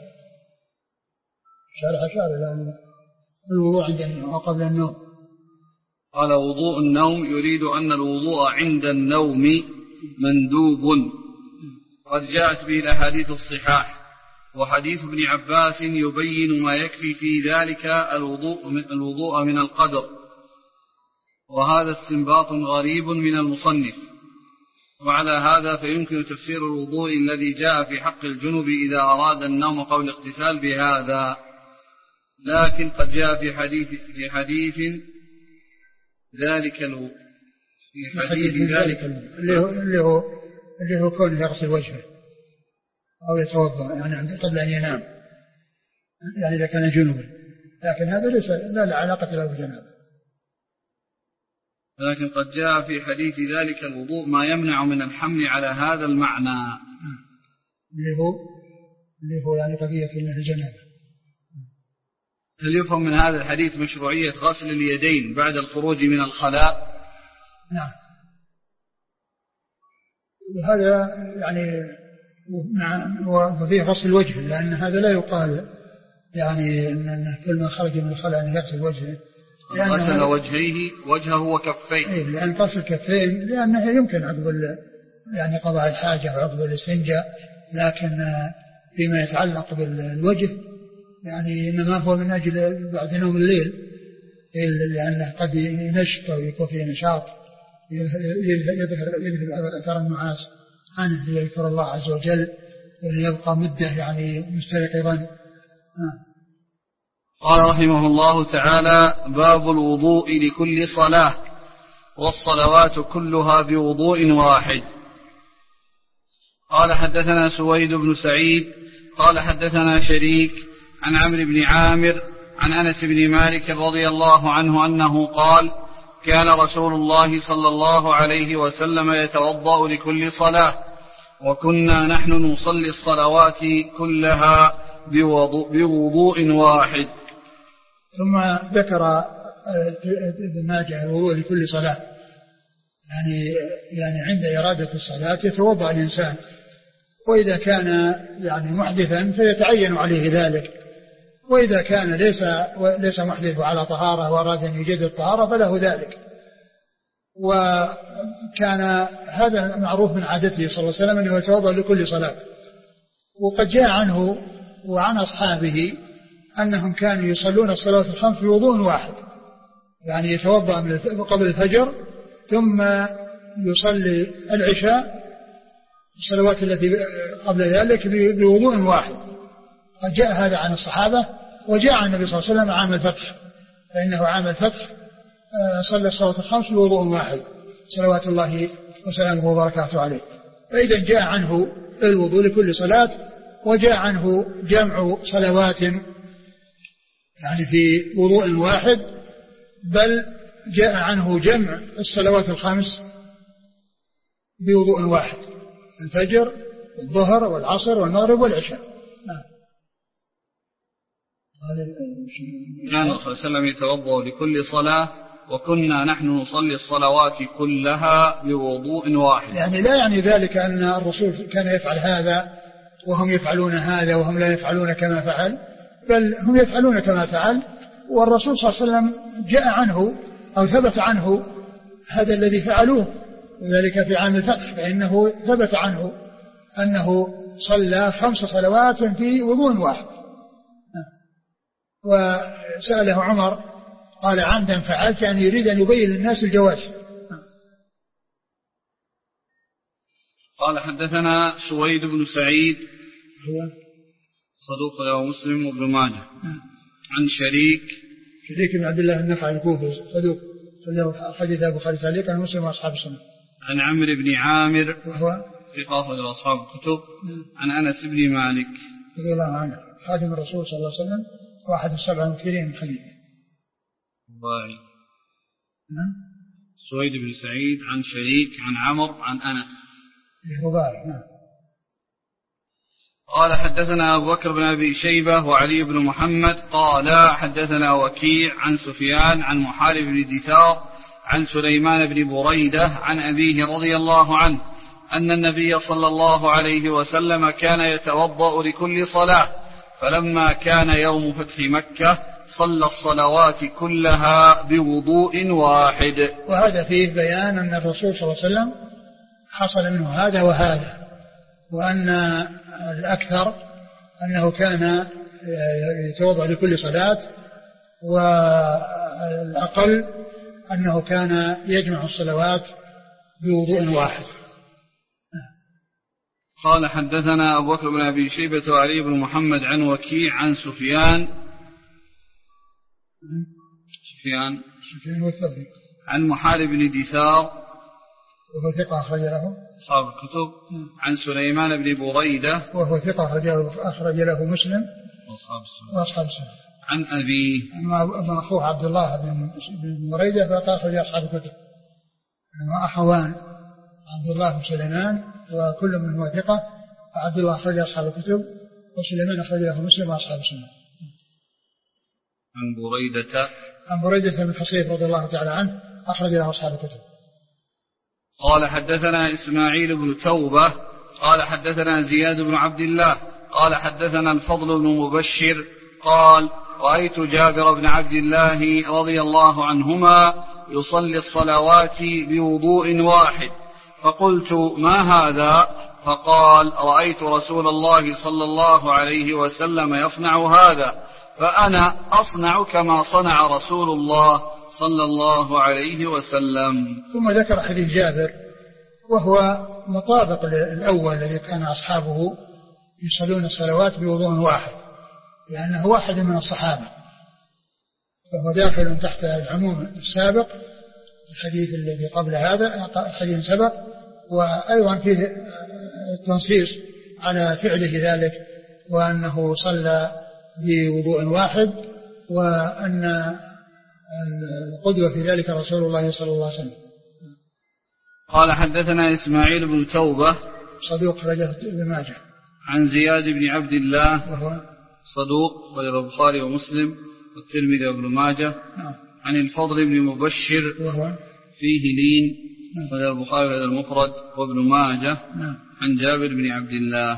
أشار إلى الوضوء عند النوم أو قبل النوم. قال وضوء النوم يريد أن الوضوء عند النوم مندوب قد جاءت به الأحاديث الصحاح، وحديث ابن عباس يبين ما يكفي في ذلك الوضوء من القدر، وهذا استنباط غريب من المصنف. وعلى هذا فيمكن تفسير الوضوء الذي جاء في حق الجنب إذا أراد النوم قبل الاغتسال بهذا، لكن قد جاء في حديث ذلك اللي هو كونه يغسل وجهه أو يتوضأ يعني قبل أن ينام، يعني إذا كان جنبا، لكن هذا ليس لا علاقة له بالجنابة. لكن قد جاء في حديث ذلك الوضوء ما يمنع من الحمل على هذا المعنى اللي هو يعني قضية الجنابة. هل يفهم من هذا الحديث مشروعية غسل اليدين بعد الخروج من الخلاء؟ نعم، وهذا يعني وفيه غسل الوجه، لأن هذا لا يقال يعني أن كل ما خرج من الخلاء أن يغسل وجهه، غسل وجهه وكفيه، لأن غسل الكفين لأنه يمكن عقب يعني قضاء الحاجة وعقب الاستنجاء، لكن فيما يتعلق بالوجه يعني إنما هو من أجل بعد نوم الليل، لأنه قد ينشط ويكون فيه نشاط يذهب أثر النعاس عنه ليذكر الله عز وجل وليبقى مدة يعني مستيقظا. قال رحمه الله تعالى: باب الوضوء لكل صلاة، والصلوات كلها بوضوء واحد. قال حدثنا سويد بن سعيد قال حدثنا شريك عن عمرو بن عامر عن أنس بن مالك رضي الله عنه أنه قال: كان رسول الله صلى الله عليه وسلم يتوضأ لكل صلاة، وكنا نحن نصلي الصلوات كلها بوضوء واحد. ثم ذكر ابن ماجه الوضوء لكل صلاة، يعني عند إرادة الصلاة يتوضأ الإنسان، وإذا كان يعني محدثا فيتعين عليه ذلك، وإذا كان ليس محدث على طهارة وأراد أن يجدد الطهارة فله ذلك. وكان هذا معروف من عادته صلى الله عليه وسلم أنه يتوضأ لكل صلاة، وقد جاء عنه وعن أصحابه أنهم كانوا يصلون الصلوات الخمس بوضوء واحد، يعني يتوضأ قبل الفجر ثم يصلي العشاء الصلوات التي قبل ذلك بوضوء واحد. قد جاء هذا عن الصحابة، وجاء عن النبي صلى الله عليه وسلم عام الفتح، فإنه عام الفتح صلى الصلوات الخمس بوضوء واحد صلوات الله وسلامه وبركاته عليه. فإذا جاء عنه الوضوء لكل صلاة، وجاء عنه جمع صلوات يعني في وضوء واحد، بل جاء عنه جمع الصلوات الخمس بوضوء واحد: الفجر والظهر والعصر والمغرب والعشاء. كان صلى الله عليه وسلم يتوضأ لكل صلاة، وكنا نحن نصلي الصلوات كلها بوضوء واحد. يعني لا يعني ذلك أن الرسول كان يفعل هذا وهم يفعلون هذا وهم لا يفعلون كما فعل، بل هم يفعلون كما فعل، والرسول صلى الله عليه وسلم جاء عنه أو ثبت عنه هذا الذي فعلوه، وذلك في عام الفتح، فإنه ثبت عنه أنه صلى 5 صلوات في وضوء واحد. وسأله عمر قال: عمدا فعلت، يعني يريد أن يبين للناس الجواز. قال حدثنا سويد بن سعيد صدوق له مسلم وابن ماجه عن شريك بن عبد الله النخعي الكوفي صدوق له حديث البخاري تعليقا ومسلم واصحاب السنة. عن عمرو بن عامر وهو ثقة له أصحاب الكتب. عن أنس بن مالك رضي الله عنه خادم الرسول صلى الله عليه وسلم واحد 7 المكثرين من حديثه. سويد بن سعيد عن شريك عن عمرو عن أنس رباعي. قال حدثنا أبو بكر بن أبي شيبة وعلي بن محمد قال حدثنا وكيع عن سفيان عن محارب بن دثار عن سليمان بن بريدة عن أبيه رضي الله عنه أن النبي صلى الله عليه وسلم كان يتوضأ لكل صلاة، فلما كان يوم فتح مكة صلى الصلوات كلها بوضوء واحد. وهذا فيه بيان أن الرسول صلى الله عليه وسلم حصل منه هذا وهذا، وأن الأكثر أنه كان يتوضأ لكل صلاة، والأقل أنه كان يجمع الصلوات بوضوء واحد. قال حدثنا أبو بكر بن أبي شيبة وعلي بن محمد عن وكيع عن سفيان والثوري عن محارب بن دثار وهو ثقة أخرج له أصحاب الكتب. عن سليمان بن بريدة وهو ثقة أخرج له مسلم وأصحاب السنة. عن أبيه أما أخوه عبد الله بن بريدة فأخرج أصحاب الكتب، أخوان عبد الله بن سليمان وكل من هو ثقة، وعبد الله أخرج أصحاب الكتب وسليمان أخرج له مسلم وأصحاب السنة. عن بريدة بن حصيب رضي الله تعالى عنه أخرج له أصحاب الكتب. قال حدثنا إسماعيل بن توبة قال حدثنا زياد بن عبد الله قال حدثنا الفضل بن مبشر قال: رأيت جابر بن عبد الله رضي الله عنهما يصلي الصلوات بوضوء واحد، فقلت: ما هذا؟ فقال: رأيت رسول الله صلى الله عليه وسلم يصنع هذا، فأنا أصنع كما صنع رسول الله صلى الله عليه وسلم. ثم ذكر حديث جابر وهو مطابق للأول الذي كان أصحابه يصلون الصلوات بوضوء واحد، لأنه واحد من الصحابة، فهو داخل تحت العموم السابق الحديث الذي قبل هذا، حديث سبق، وأيضا فيه التنصيص على فعله ذلك، وأنه صلى بوضوء واحد، وأن القدوة في ذلك رسول الله صلى الله عليه وسلم. قال: حدثنا إسماعيل بن توبة صدوق رجل ابن ماجه. عن زياد بن عبد الله وهو صدوق وله البخاري ومسلم والترمذي وابن ماجه. عن الفضل بن مبشر وهو فيه لين وله البخاري المفرد وابن ماجه. عن جابر بن عبد الله.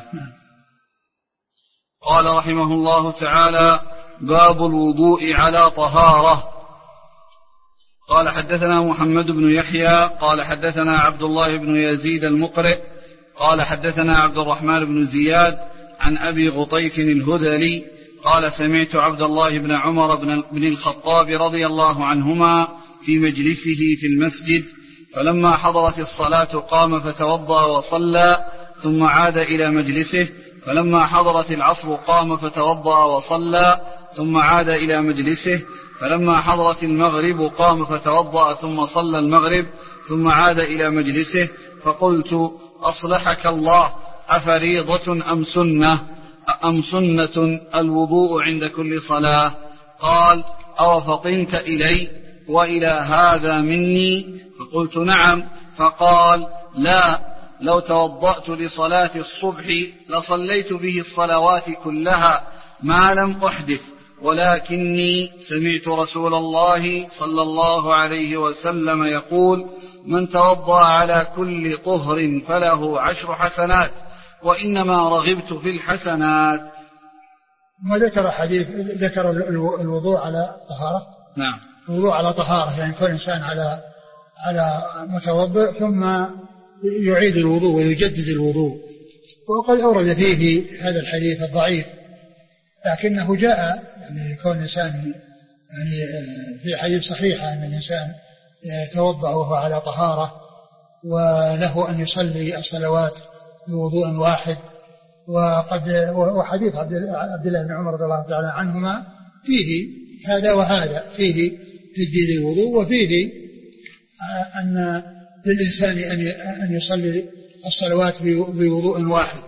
قال رحمه الله تعالى: باب الوضوء على طهارة. قال: حدثنا محمد بن يحيى قال حدثنا عبد الله بن يزيد المقرئ قال حدثنا عبد الرحمن بن زياد عن أبي غطيف الهذلي قال: سمعت عبد الله بن عمر بن الخطاب رضي الله عنهما في مجلسه في المسجد، فلما حضرت الصلاة قام فتوضأ وصلى، ثم عاد إلى مجلسه، فلما حضرت العصر قام فتوضأ وصلى، ثم عاد إلى مجلسه، فلما حضرت المغرب قام فتوضأ ثم صلى المغرب، ثم عاد إلى مجلسه، فقلت: أصلحك الله، أفريضة أم سنة الوضوء عند كل صلاة؟ قال: أو فطنت إلي وإلى هذا مني؟ فقلت: نعم. فقال: لا، لو توضأت لصلاة الصبح لصليت به الصلوات كلها ما لم أحدث، ولكني سمعت رسول الله صلى الله عليه وسلم يقول: من توضأ على كل طهر فله 10 حسنات، وإنما رغبت في الحسنات. ما ذكر الوضوء على طهارة. نعم. الوضوء على طهارة يعني كل إنسان على متوضئ ثم يعيد الوضوء ويجدد الوضوء، وقد أورد فيه هذا الحديث الضعيف، لكنه جاء يعني كون الإنسان يعني في حديث صحيحة أن الإنسان يتوضأ وهو على طهارة، وله أن يصلي الصلوات بوضوء واحد. وحديث عبد الله بن عمر رضي الله تعالى عنهما فيه هذا وهذا، فيه تجديد الوضوء، وفيه أن للإنسان أن يصلي الصلوات بوضوء واحد.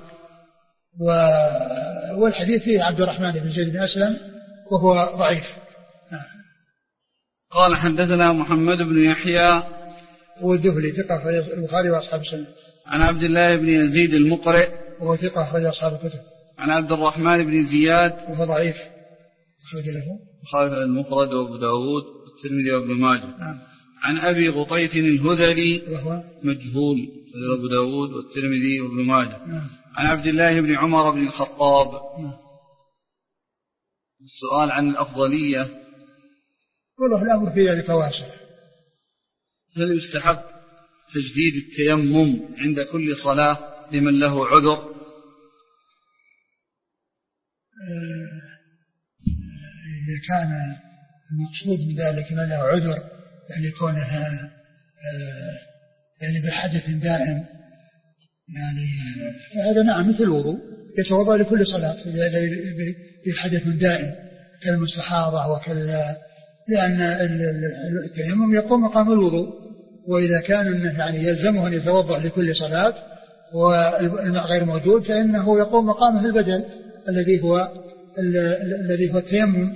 والحديث فيه عبد الرحمن بن زيد بن أسلم وهو ضعيف. قال: حدثنا محمد بن يحيى والذهلي ثقة في البخاري وأصحاب السنة. عن عبد الله بن يزيد المقرئ وهو ثقة في أصحاب الكتب. عن عبد الرحمن بن زياد وهو ضعيف أخرج له البخاري المفرد وأبو داود والترمذي وابن ماجه. عن أبي غطيف الهذلي وهو مجهول أبو داود والترمذي وابن ماجه. عن عبد الله بن عمر بن الخطاب. السؤال عن الأفضلية. والله الأمر في ذلك واسع. هل يستحب تجديد التيمم عند كل صلاة لمن له عذر؟ إذا كان المقصود من ذلك من له عذر يعني كونها يعني بحدث دائم، يعني هذا نعم مثل الوضوء يتوضأ لكل صلاة بحدث دائم كالمستحاضة لأن التيمم يقوم مقام الوضوء، وإذا كان يعني يلزمه أن يتوضأ لكل صلاة والماء غير موجود فإنه يقوم مقامه البدل الذي هو التيمم.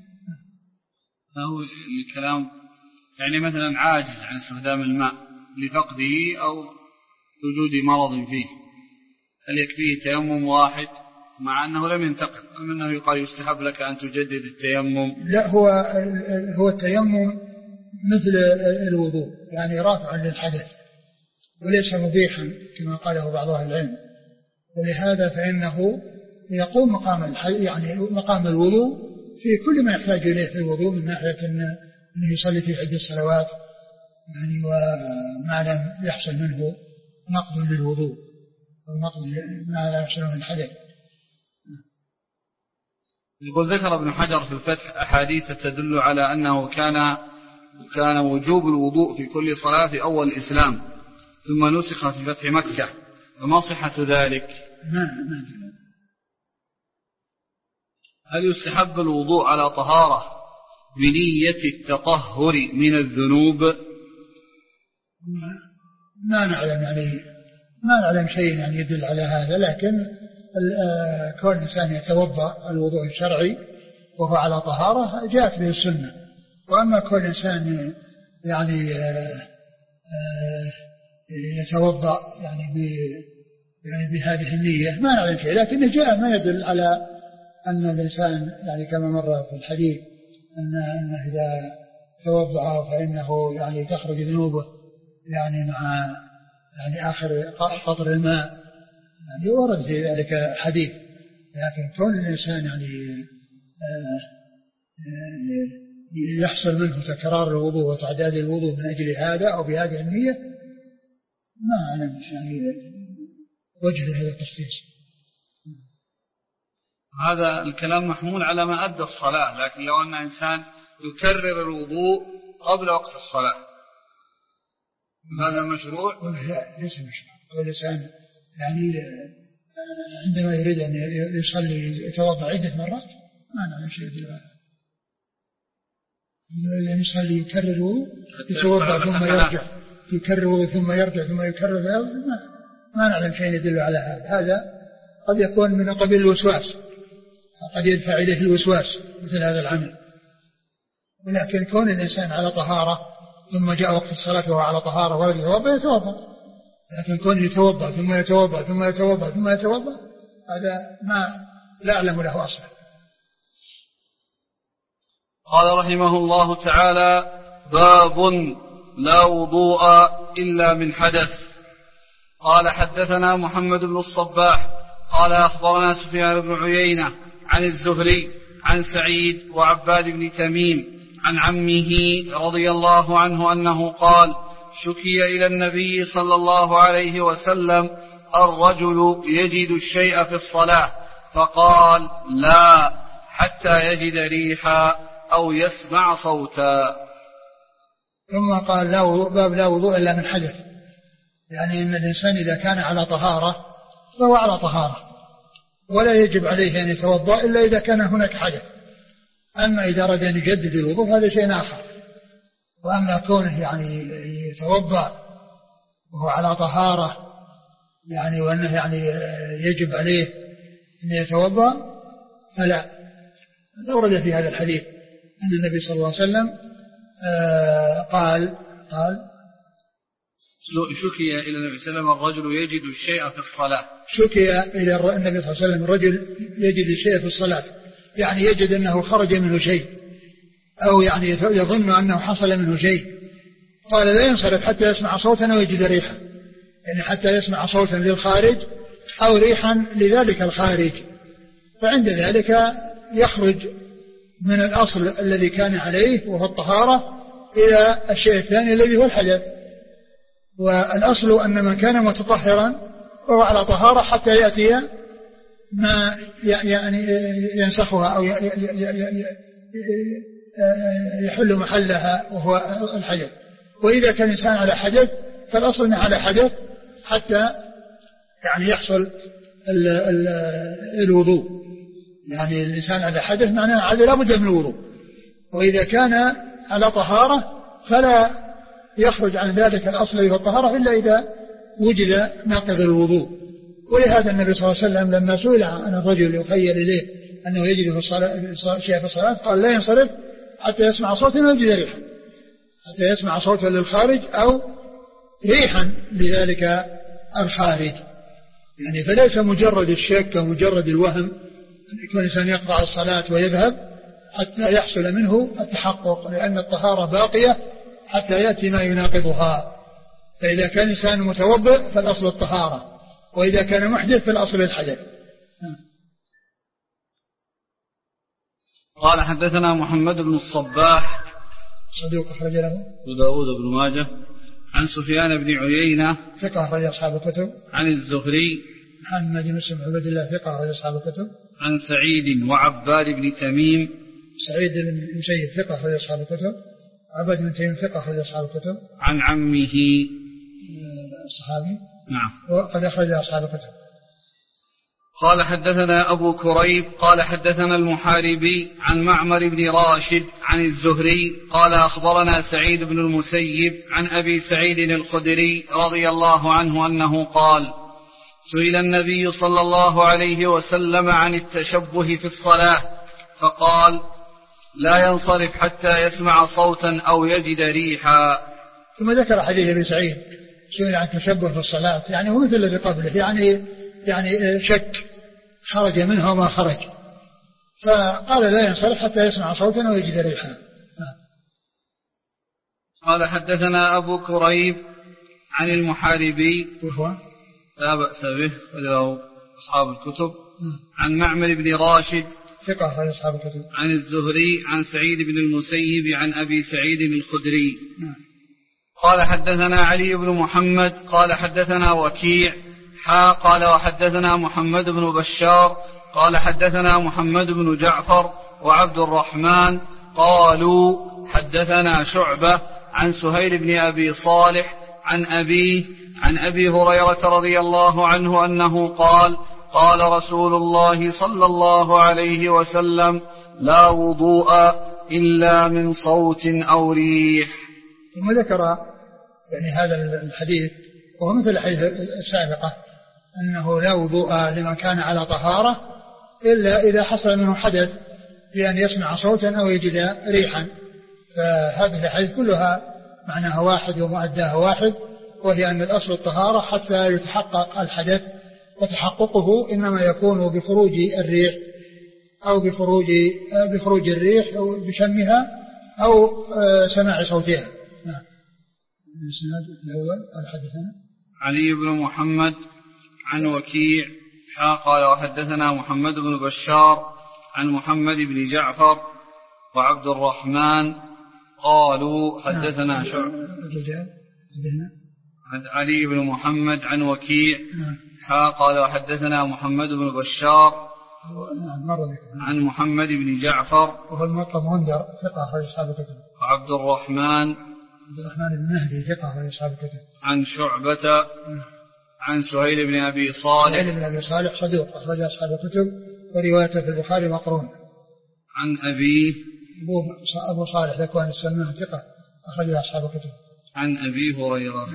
هو الكلام يعني مثلا عاجز عن استخدام الماء لفقده أو وجود مرض فيه، هل يكفيه تيمم واحد مع أنه لم ينتقل، أم أنه يقال يستحب لك أن تجدد التيمم؟ لا، هو التيمم مثل الوضوء يعني رافع للحدث وليس مبيحا كما قاله بعض أهل العلم، ولهذا فإنه يقوم مقام الوضوء في كل ما يحتاج إليه في الوضوء من ناحية أنه يصلي في عدة صلوات يعني وما لم يحصل منه نقض للوضوء أو نقض ما لا يحصل من الحدث. يقول ذكر ابن حجر في الفتح أحاديث تدل على أنه كان وجوب الوضوء في كل صلاة في أول الإسلام ثم نسخ في فتح مكة، فما صحة ذلك؟ ما هل يستحب الوضوء على طهارة بنية التطهر من الذنوب؟ ما نعلم شيء يعني يدل على هذا، لكن كون الإنسان يتوضأ الوضوء الشرعي وهو على طهارة جاءت به السنة. وأما كون الإنسان يعني يتوضأ يعني بهذه النية ما نعلم شيء، لكن جاء ما يدل على أن الإنسان يعني كما مر في الحديث أنه إذا توضأ فإنه يعني تخرج ذنوبه يعني مع يعني آخر قطر الماء، يعني ورد في ذلك حديث. لكن كون الإنسان يعني يحصل منه تكرار الوضوء وتعداد الوضوء من أجل هذا أو بهذه النية ما أعلم يعني وجه لهذا التخصيص. هذا الكلام محمول على ما أدى الصلاة، لكن لو أن إنسان يكرر الوضوء قبل وقت الصلاة هذا مشروع؟ لا ليس مشروع. الإنسان يعني عندما يريد أن يصلي يتوضأ عدة مرات ما نعلم شيء يدل على هذا. يعني يصلي يكرر الوضوء يتوضأ ثم يرجع يكرر الوضوء ثم يرجع ثم يكرر ما نعلم شيء يدل على هذا. هذا قد يكون من قبيل الوسواس، قد يدفع إليه الوسواس مثل هذا العمل. ولكن كون الإنسان على طهارة ثم جاء وقت الصلاة وهو على طهارة ولد يتوضأ، لكن كون يتوضأ ثم يتوضأ ثم يتوضأ ثم يتوضأ هذا ما لا أعلم له أصلا. قال رحمه الله تعالى: باب لا وضوء إلا من حدث. قال: حدثنا محمد بن الصباح قال: أخبرنا سفيان بن عيينة عن الزهري عن سعيد وعباد بن تميم عن عمه رضي الله عنه أنه قال: شكي إلى النبي صلى الله عليه وسلم الرجل يجد الشيء في الصلاة فقال: لا حتى يجد ريحا أو يسمع صوتا. ثم قال: باب لا وضوء إلا من حدث، يعني أن الإنسان إذا كان على طهارة فهو على طهارة ولا يجب عليه أن يتوضأ إلا إذا كان هناك حدث. أما إذا أراد أن يجدد الوضوء هذا شيء آخر. وأما كونه يعني يتوضأ وهو على طهارة يعني وأنه يعني يجب عليه أن يتوضأ فلا. ورد في هذا الحديث أن النبي صلى الله عليه وسلم قال شكي إلى النبي صلى الله عليه وسلم الرجل يجد الشيء في الصلاة. شكي إلى النبي صلى الله عليه وسلم الرجل يجد الشيء في الصلاة، يعني يجد أنه خرج منه شيء أو يعني يظن أنه حصل منه شيء. قال: لا ينصرف حتى يسمع صوتا أو يجد ريحا، يعني حتى يسمع صوتا للخارج أو ريحا لذلك الخارج. فعند ذلك يخرج من الأصل الذي كان عليه وهو الطهارة إلى الشيء الثاني الذي هو الحدث. والأصل أن من كان متطهرا وهو على طهارة حتى يأتي ما يعني ينسخها أو يحل محلها وهو الحدث. وإذا كان الإنسان على حدث فالأصل أنه على حدث حتى يعني يحصل الوضوء. يعني الإنسان على حدث معناه على لا بد من الوضوء. وإذا كان على طهارة فلا يخرج عن ذلك الأصل اللي هو الطهارة إلا إذا وجد ناقض الوضوء. ولهذا النبي صلى الله عليه وسلم لما سئل عن الرجل يخيل إليه أنه يجد في الصلاة شيء في الصلاة قال: لا ينصرف حتى يسمع صوتا ويجد ريحا، حتى يسمع صوتا للخارج أو ريحا لذلك الخارج. يعني فليس مجرد الشك ومجرد الوهم أن يكون الإنسان يقطع الصلاة ويذهب حتى يحصل منه التحقق، لأن الطهارة باقية حتى يأتي ما يناقضها. فإذا كان الإنسان متوضئ فالأصل الطهارة، وإذا كان محدث فالأصل الحدث. قال حدثنا محمد بن الصباح صدوق أخرج له أبو داود بن ماجه عن سفيان بن عيينة ثقة أخرج أصحاب الكتب عن الزهري محمد بن مسلم عبد الله ثقة أخرج أصحاب الكتب عن سعيد وعباد بن تميم سعيد بن المسيب ثقة أخرج أصحاب الكتب عباد بن تميم ثقة أخرج أصحاب الكتب عن عمه الصحابي نعم وقد أخرج أصحاب الكتب. قال حدثنا أبو كريب قال حدثنا المحاربي عن معمر بن راشد عن الزهري قال أخبرنا سعيد بن المسيب عن أبي سعيد الخدري رضي الله عنه أنه قال سئل النبي صلى الله عليه وسلم عن التشبه في الصلاة فقال لا ينصرف حتى يسمع صوتا أو يجد ريحا. ثم ذكر حديث ابن سعيد سئل عن التشبه في الصلاة يعني هو مثل الذي قبله يعني شك خرج منه وما خرج فقال لا ينصرف حتى يسمع صوتا أو يجد ريحا. قال حدثنا أبو كريب عن المحاربي وهو لا بأس به وله أصحاب الكتب عن معمر بن راشد ثقة أخرج أصحاب الكتب عن الزهري عن سعيد بن المسيب عن أبي سعيد الخدري قال حدثنا علي بن محمد قال حدثنا وكيع قال وحدثنا محمد بن بشار قال حدثنا محمد بن جعفر وعبد الرحمن قالوا حدثنا شعبة عن سهيل بن أبي صالح عن أبيه عن أبي هريرة رضي الله عنه أنه قال قال رسول الله صلى الله عليه وسلم لا وضوء إلا من صوت أو ريح. ثم ذكر يعني هذا الحديث وهو مثل الحديث السابقة أنه لا وضوء لمن كان على طهارة إلا إذا حصل منه حدث بأن يسمع صوتا أو يجد ريحا. فهذه الحديث كلها معناها واحد ومؤداها واحد وهي أن الأصل الطهارة حتى يتحقق الحدث وتحققه إنما يكون بخروج الريح أو بخروج الريح أو بشمها أو سماع صوتها. الإسناد الأول قال حدثنا علي بن محمد عن وكيع قال وحدثنا محمد بن بشار عن محمد بن جعفر وعبد الرحمن قالوا حدثنا الرجال علي بن محمد عن وكيع قال وحدثنا محمد بن بشار عن محمد بن جعفر وهو الملقب غندر ثقة أخرج أصحاب الكتب وعبد الرحمن بن مهدي ثقة أخرج أصحاب الكتب عن شعبة عن سهيل بن أبي صالح سهيل بن أبي صالح صدوق أخرج أصحاب الكتب وروايته في البخاري مقرون عن أبيه أبو صالح ذكوان السمان ثقة أخرج أصحاب الكتب عن أبي هريرة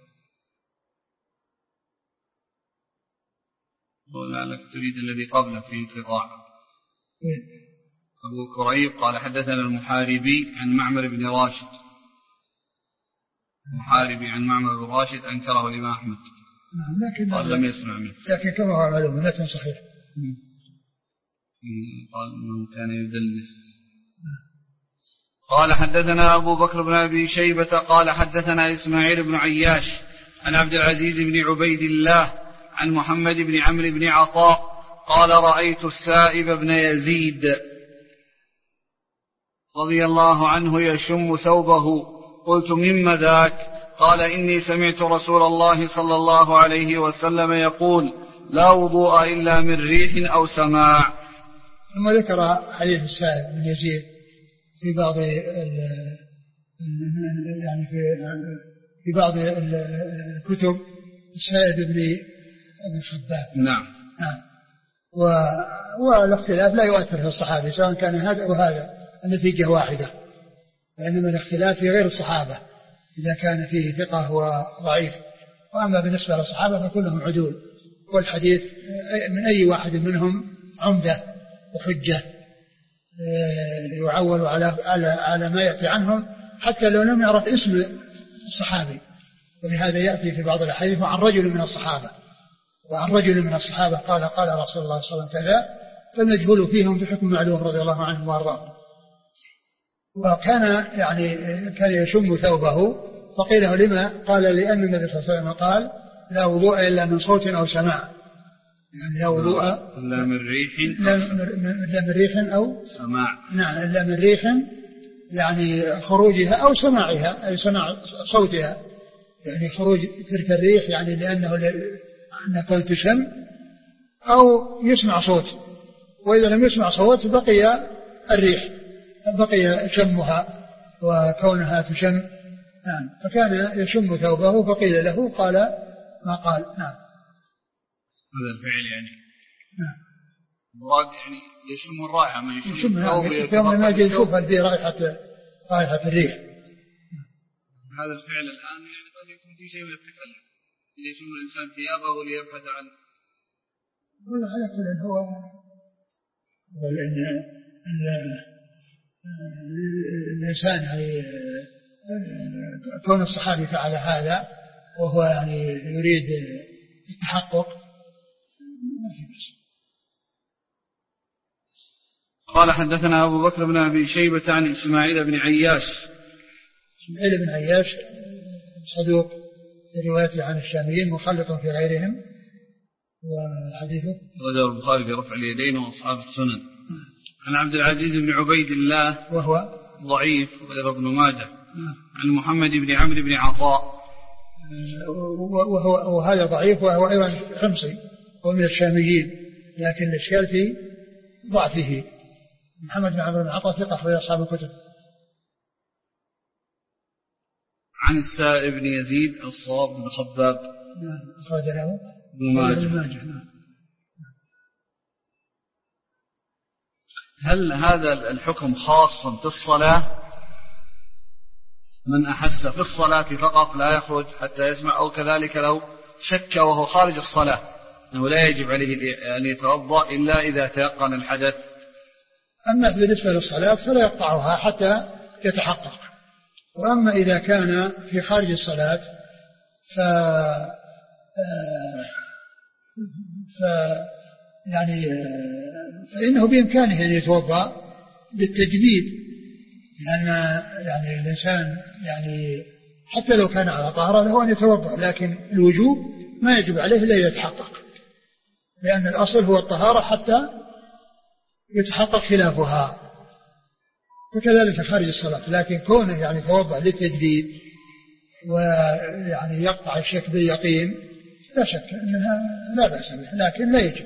ولعلك تريد الذي قبله في انقطاع. أبو كريب قال حدثنا المحاربي عن معمر بن راشد المحاربي عن معمر بن راشد أنكره الإمام أحمد قال لم يسمع منه لكن كما هو معلوم متن صحيح قال أنه كان يدلس. قال حدثنا أبو بكر بن أبي شيبة قال حدثنا إسماعيل بن عياش عن عبد العزيز بن عبيد الله عن محمد بن عمرو بن عطاء قال رأيت السائب بن يزيد رضي الله عنه يشم ثوبه قلت مما ذاك قال إني سمعت رسول الله صلى الله عليه وسلم يقول لا وضوء إلا من ريح أو سماع. ثم ذكر حديث السائب بن يزيد في بعض يعني في بعض الكتب السائب بن خباب. نعم. والاختلاف لا يؤثر في الصحابة سواء كان هذا أو هذا النتيجة واحدة وإنما الاختلاف في غير الصحابة إذا كان فيه ثقة وضعيف. وأما بالنسبة للصحابة فكلهم عدول والحديث من أي واحد منهم عمدة وحجة يعول على ما يأتي عنهم حتى لو لم يعرف اسم الصحابي. ولهذا يأتي في بعض الحديث عن رجل من الصحابة قال رسول الله صلى الله عليه وسلم كذا فنجهل فيهم بحكم معلوم رضي الله عنهم وارضاهم. وكان كان يشم ثوبه فقيل له لما قال لأن النبي صلى الله عليه وسلم قال لا وضوء إلا من صوت أو سماع يعني لا وضوء إلا من ريح إلا من ريح أو سماع. نعم إلا من ريح يعني خروجها أو سماعها أي سماع صوتها، يعني خروج تلك الريح يعني لأنها تشم أو يسمع صوت، وإذا لم يسمع صوت بقي الريح بقي شمها وكونها تشم. نعم فكان يشم ثوبه فقيل له قال ما قال. نعم هذا الفعل يعني نعم مراد يعني يشم الرائحة ما يشم ثوبه كما ما يجي يشوف هذه رائحة الريح. هذا الفعل الآن يعني قد يكون في شيء من التكلف يشم الإنسان ثيابه ليبحث عنه. والله على كل هو الإنسان يعني كون الصحابي فعل هذا وهو يعني يريد التحقق ما في بس. قال حدثنا أبو بكر بن أبي شيبة عن إسماعيل بن عياش. إسماعيل بن عياش صدوق في روايته عن الشاميين مخلط في غيرهم، وحديثه رجل البخاري برفع اليدين وأصحاب السنن. عن عبد العزيز بن عبيد الله وهو ضعيف غير ابن ماجه. عن محمد بن عمرو بن عطاء وهذا ضعيف وهو أيضا حمصي ومن الشاميين، لكن الإشكال في ضعفه. محمد بن عمرو بن عطاء ثقة أخرج أصحاب الكتب. عن السائب بن يزيد الصواب بن خباب أخرج له ابن ماجه. هل هذا الحكم خاص في الصلاة؟ من أحس في الصلاة فقط لا يخرج حتى يسمع، أو كذلك لو شك وهو خارج الصلاة أنه لا يجب عليه أن يتوضأ إلا إذا تيقن الحدث؟ أما بالنسبة للصلاة فلا يقطعها حتى يتحقق، وأما إذا كان في خارج الصلاة فإنه بإمكانه أن يتوضأ بالتجديد، لأن يعني الإنسان يعني حتى لو كان على طهارة له أن يتوضأ، لكن الوجوب ما يجب عليه إلا يتحقق، لأن الأصل هو الطهارة حتى يتحقق خلافها، وكذلك خارج الصلاة. لكن كونه يعني يتوضأ للتجديد ويعني يقطع الشك باليقين لا شك أنها لا بأس به، لكن لا يجب.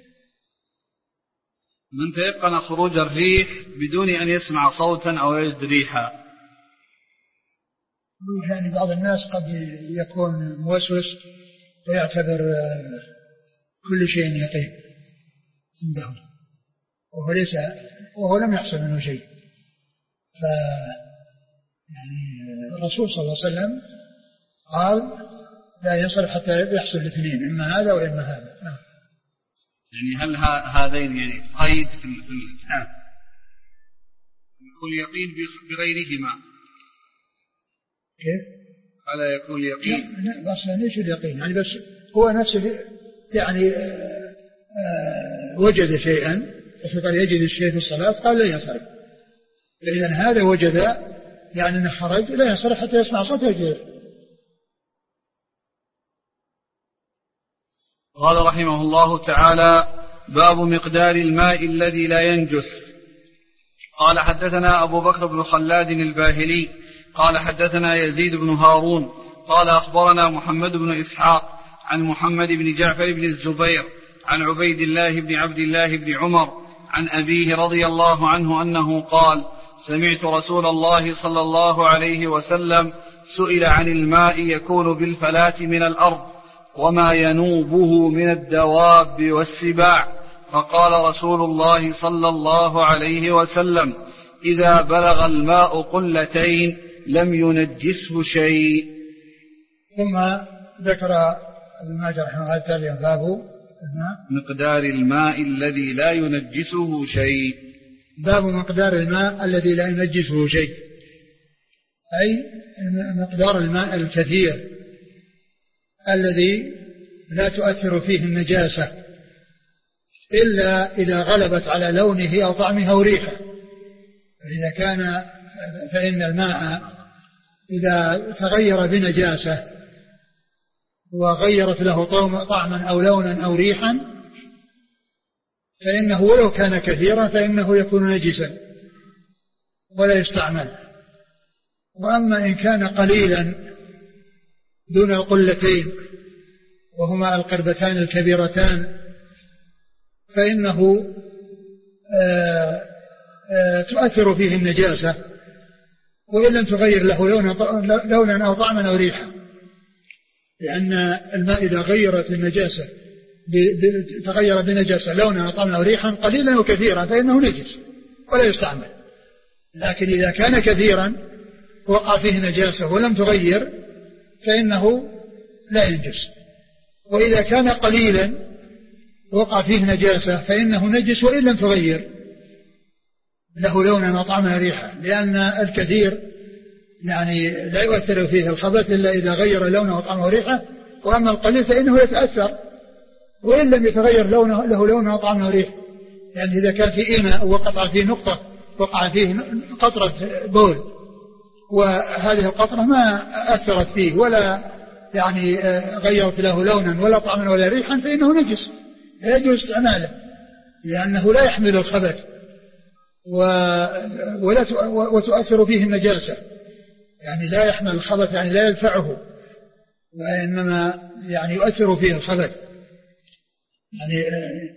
من تيقن خروج الريح بدون أن يسمع صوتا أو يجد ريحا؟ يعني بعض الناس قد يكون موسوس ويعتبر كل شيء يقين عنده وهو لم يحصل منه شيء. يعني الرسول صلى الله عليه وسلم قال لا ينصرف حتى يحصل الاثنين، إما هذا وإما هذا. يعني هل هذين يعني قيد في الامتحان يكون يقين بغيرهما؟ كيف؟ ألا يكون يقين؟ لا أصلا ليش اليقين؟ يعني بس هو نفسه يعني وجد شيئا، فقال يجد الشيء في الصلاة قال لا ينصرف. إذن هذا وجد يعني أنه خرج لا ينصرف حتى يسمع صوت ويجد. قال رحمه الله تعالى: باب مقدار الماء الذي لا ينجس. قال حدثنا أبو بكر بن خلاد الباهلي قال حدثنا يزيد بن هارون قال أخبرنا محمد بن إسحاق عن محمد بن جعفر بن الزبير عن عبيد الله بن عبد الله بن عمر عن أبيه رضي الله عنه أنه قال: سمعت رسول الله صلى الله عليه وسلم سئل عن الماء يكون بالفلاة من الأرض وما ينوبه من الدواب والسباع، فقال رسول الله صلى الله عليه وسلم: إذا بلغ الماء قلتين لم ينجسه شيء. ثم ذكر ابن ماجه رحمه الله تعالى باب مقدار الماء الذي لا ينجسه شيء. باب مقدار الماء الذي لا ينجسه شيء، أي مقدار الماء الكثير الذي لا تؤثر فيه النجاسة إلا إذا غلبت على لونه أو طعمه أو ريحه. فإن الماء إذا تغير بنجاسة وغيرت له طعما أو لونا أو ريحا فإنه ولو كان كثيرا فإنه يكون نجسا ولا يستعمل. وأما إن كان قليلا دون القلتين وهما القربتان الكبيرتان فإنه تؤثر فيه النجاسة وإن لم تغير له لونا أو طعما أو ريحا، لأن الماء إذا غيرت النجاسة تغير بنجاسة لونا أو طعما أو ريحا قليلا وكثيرا فإنه نجس ولا يستعمل. لكن إذا كان كثيرا وقع فيه نجاسة ولم تغير فإنه لا ينجس. وإذا كان قليلا وقع فيه نجاسة فإنه نجس وإن لم تغير له لونا وطعما وريحا، لأن الكثير يعني لا يؤثر فيه الخبث إلا إذا غير لونه وطعمه وريحه، وأما القليل فإنه يتأثر وإن لم يتغير لونه له لونه وطعمه وريحه. يعني إذا كان في إناء وقطع فيه نقطة وقع فيه قطرة بول وهذه القطرة ما أثرت فيه ولا يعني غيرت له لونا ولا طعما ولا ريحا فإنه نجس لا يجوز استعماله، لأنه لا يحمل الخبث وتؤثر فيه النجاسة، يعني لا يحمل الخبث يعني لا يدفعه وإنما يعني يؤثر فيه الخبث. يعني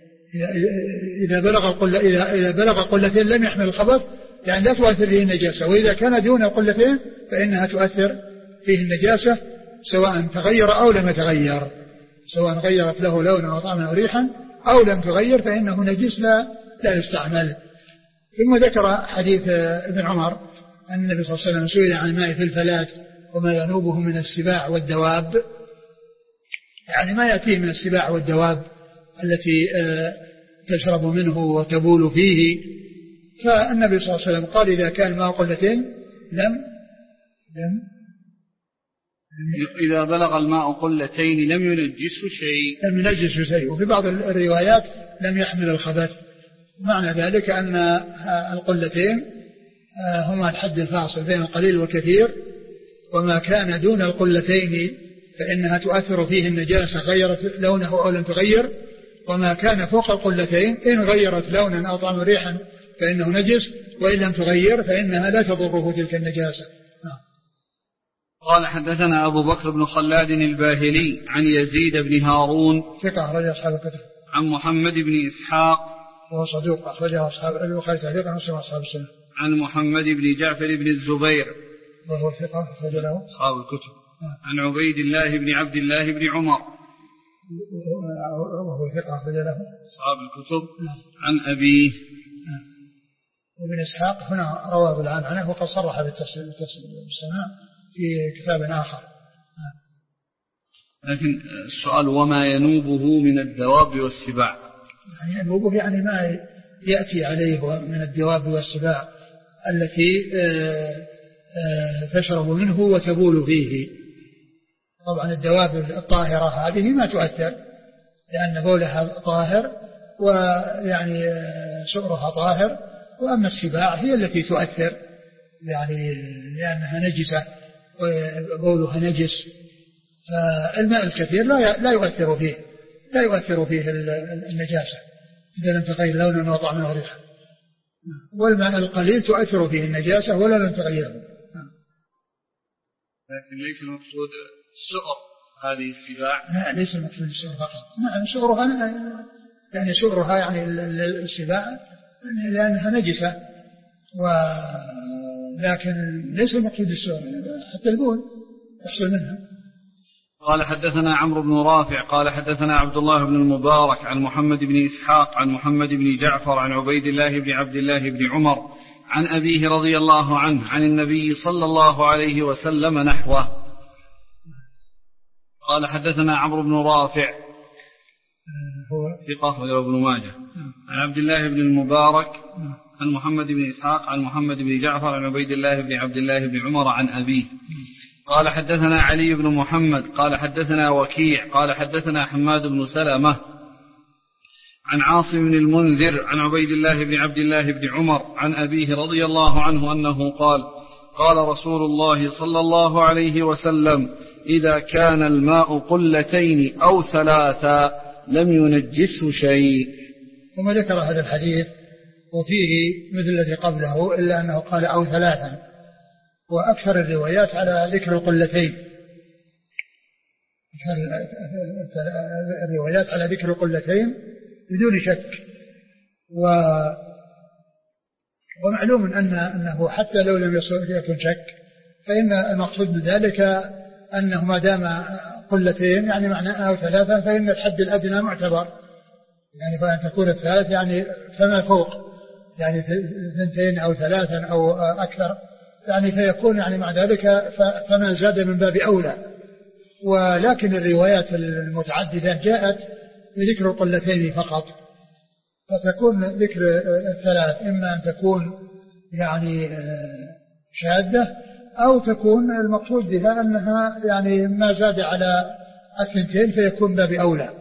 إذا بلغ قلتين لم يحمل الخبث يعني لا تؤثر فيه النجاسة، وإذا كان دون قلتين فإنها تؤثر فيه النجاسة سواء تغير أو لم يتغير، سواء غيرت له لونا وطعما وريحا أو لم تغير فإنه نجس لا يستعمل. ثم ذكر حديث ابن عمر أن النبي صلى الله عليه وسلم سئل عن الماء في الفلاة وما ينوبه من السباع والدواب، يعني ما يأتيه من السباع والدواب التي تشرب منه وتبول فيه. فالنبي صلى الله عليه وسلم قال إذا كان الماء قلتين إذا بلغ الماء قلتين لم ينجسه شيء، وفي بعض الروايات لم يحمل الخبث. معنى ذلك أن القلتين هما الحد الفاصل بين القليل والكثير، وما كان دون القلتين فإنها تؤثر فيه النجاسة غيرت لونه أو لم تغير، وما كان فوق القلتين إن غيرت لونا أو طعما ريحا فإنه نجس وإن لم تغير فإنها لا تضره تلك النجاسة. قال حدثنا أبو بكر بن خلاد الباهلي عن يزيد بن هارون ثقة أخرج أصحاب الكتب، عن محمد بن إسحاق وهو صدوق أخرجه أصحاب البخاري تعليقا ومسلم أصحاب السنة، عن محمد بن جعفر بن الزبير وهو ثقة أخرج له أصحاب الكتب، عن عبيد الله بن عبد الله بن عمر وهو ثقة أخرج له أصحاب الكتب، عن أبيه. وابن إسحاق هنا رواه بالعنعنة وقد صرح بالسماع في كتاب آخر. لكن السؤال وما ينوبه من الدواب والسباع، يعني ينوبه يعني ما يأتي عليه من الدواب والسباع التي تشرب منه وتبول فيه. طبعا الدواب الطاهرة هذه ما تؤثر لأن بولها طاهر ويعني سؤرها طاهر، وأما السباع هي التي تؤثر يعني لأنها نجسة وبولها نجس. فالماء الكثير لا يؤثر فيه النجاسة إذا لم تغير لونا وطعما وريحا، والماء القليل تؤثر فيه النجاسة ولا لم تغيره. لكن ليس المقصود سؤر هذه السباع، لا ليس المقصود السؤر فقط، نعم سؤرها يعني السباع لأنها نجسة، ولكن ليس المقصود السؤر حتى البول يحصل منها. قال حدثنا عمرو بن رافع قال حدثنا عبد الله بن المبارك عن محمد بن إسحاق عن محمد بن جعفر عن عبيد الله بن عبد الله بن عمر عن أبيه رضي الله عنه عن النبي صلى الله عليه وسلم نحوه. قال حدثنا عمرو بن رافع هو ثقة وله ابن ماجه عن عبد الله بن المبارك عن محمد بن إسحاق عن محمد بن جعفر عن عبيد الله بن عبد الله بن عمر عن أبيه. قال حدثنا علي بن محمد قال حدثنا وكيع قال حدثنا حماد بن سلمة عن عاصم بن المنذر عن عبيد الله بن عبد الله بن عمر عن أبيه رضي الله عنه أنه قال قال رسول الله صلى الله عليه وسلم إذا كان الماء قلتين أو ثلاثا لم ينجسه شيء. ثم ذكر هذا الحديث وفيه مثل الذي قبله إلا أنه قال أو ثلاثا، وأكثر الروايات على ذكر القلتين، الروايات على ذكر القلتين بدون شك. ومعلوم أنه حتى لو لم يكن شك فإن المقصود بذلك أنه ما دام قلتين يعني معنى أو ثلاثا فإن الحد الأدنى معتبر، يعني فأن تكون الثالث يعني فما فوق يعني ثنتين أو ثلاثا أو أكثر يعني فيكون يعني مع ذلك فما زاد من باب أولى. ولكن الروايات المتعددة جاءت بذكر القلتين فقط، فتكون ذكر الثلاث إما أن تكون يعني شاذة أو تكون المقصود بها أنها يعني ما زاد على الثنتين فيكون باب أولى.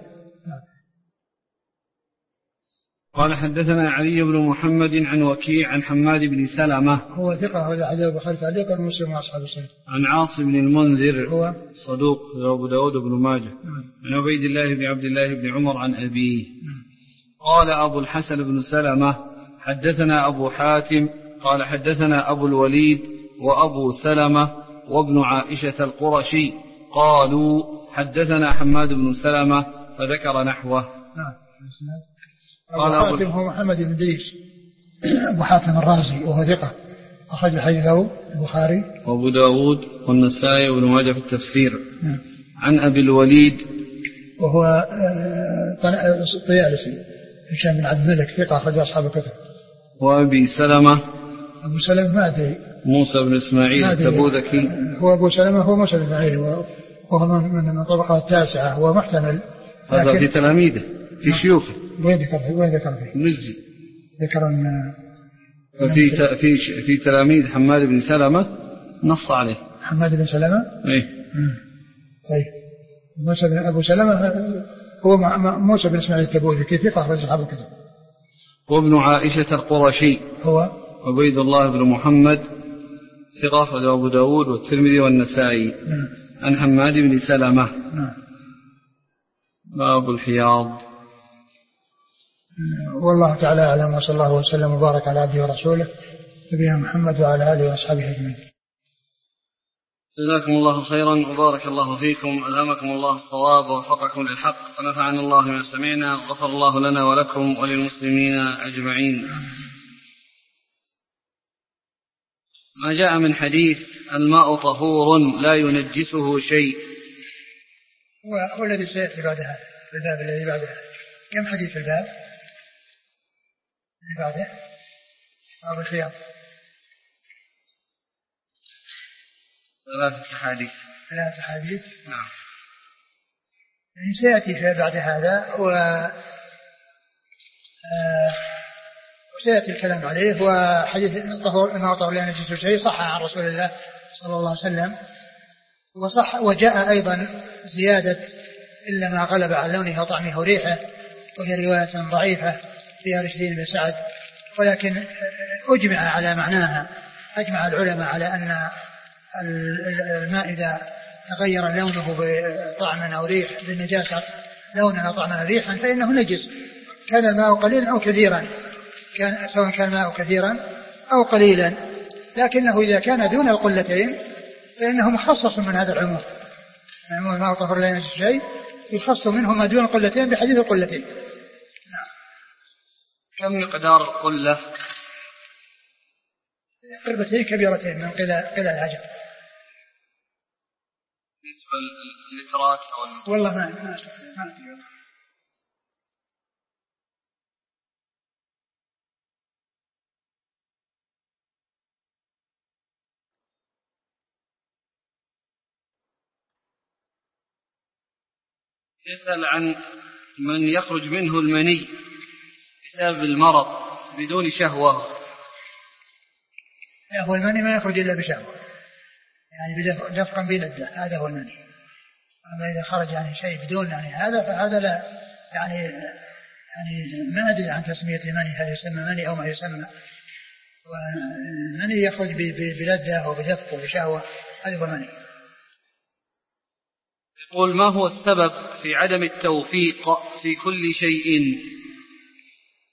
قال حدثنا علي بن محمد عن وكيع عن حماد بن سلمة هو ثقة ولا حديث البخاري تعليقا ومسلم وأصحاب السنة. عن عاصم بن المنذر هو صدوق أبو داود بن ماجه. عن عبيد الله بن عبد الله بن عمر عن أبيه. قال أبو الحسن بن سلمة حدثنا أبو حاتم قال حدثنا أبو الوليد وأبو سلمة وابن عائشة القرشي قالوا حدثنا حماد بن سلمة فذكر نحوه. أبو حاتم هو محمد بن إدريس أبو حاتم الرازي وهو ثقة أخرج حديثه البخاري وأبو داود والنسائي وابن ماجه في التفسير. عن أبي الوليد وهو طيالسي هشام بن عبد الملك ثقة أخرج أصحاب الكتب. وأبي سلمة أبو سلمة ما أدري موسى بن إسماعيل التبوذكي. هو أبو سلمة هو موسى بن إسماعيل وهو من الطبقة التاسعة هو محتمل. هذا في تلاميذه في شيوخه. وين ذكر فيه؟ مزي ذكر أن في تلاميذ حماد بن سلمة نص عليه. حماد بن سلمة. إيه. طيب موسى بن أبو سلمة هو موسى بن إسماعيل التبوذكي ثقة أخرج أصحاب الكتب. وابن عائشة القرشي هو عبيد الله بن محمد ثقة أخرج أبو داود والترمذي والنسائي. عن حماد بن سلمة. باب الحياض. والله تعالى أعلم وصلى الله وسلم وبارك على عبده ورسوله نبينا محمد وعلى آله وأصحابه أجمعين. جزاكم الله خيرا وبارك الله فيكم، ألهمكم الله الصواب ووفقكم للحق ونفعنا الله ما سمعنا وغفر الله لنا ولكم وللمسلمين أجمعين. ما جاء من حديث الماء طهور لا ينجسه شيء هو الذي سيأتي بعد هذا في الباب الذي بعد هذا. كم حديث الباب اللي بعده؟ باب الحياض 3 أحاديث. 3 أحاديث. نعم. يعني سيأتي بعد هذا وسيأتي الكلام عليه. وحديث الطهور الماء طهور لا ينجسه شيء صح عن رسول الله صلى الله عليه وسلم، وصح وجاء أيضا زيادة إلا ما غلب على لونه وطعمه وريحه، وهي رواية ضعيفة فيها رشدين بن سعد، ولكن أجمع على معناها. أجمع العلماء على أن الماء إذا تغير لونه بطعم أو ريح بالنجاسة لونا أو طعما أو ريحا فإنه نجس، كان الماء قليلا أو كثيرا، سواء كان الماء كثيرا أو قليلا. لكنه إذا كان دون القلتين فإنه مخصص من هذا العموم. الماء طهور لا ينجس شيء يخص منه ما دون القلتين بحديث القلتين. كم مقدار القلة؟ قربتين كبيرتين من قلة الحجر. بالنسبة للترات أو والله ما أدري. يسأل عن من يخرج منه المني بسبب المرض بدون شهوة. هو المني ما يخرج إلا بشهوة، يعني دفقا بلذة، هذا هو المني. أما إذا خرج يعني شيء بدون يعني هذا فهذا لا يعني ما أدري عن تسمية مني، هل يسمى مني أو ما يسمى. والمني يخرج بلذة وبدفق وبشهوة، هذا هو المني. يقول ما هو السبب في عدم التوفيق في كل شيء؟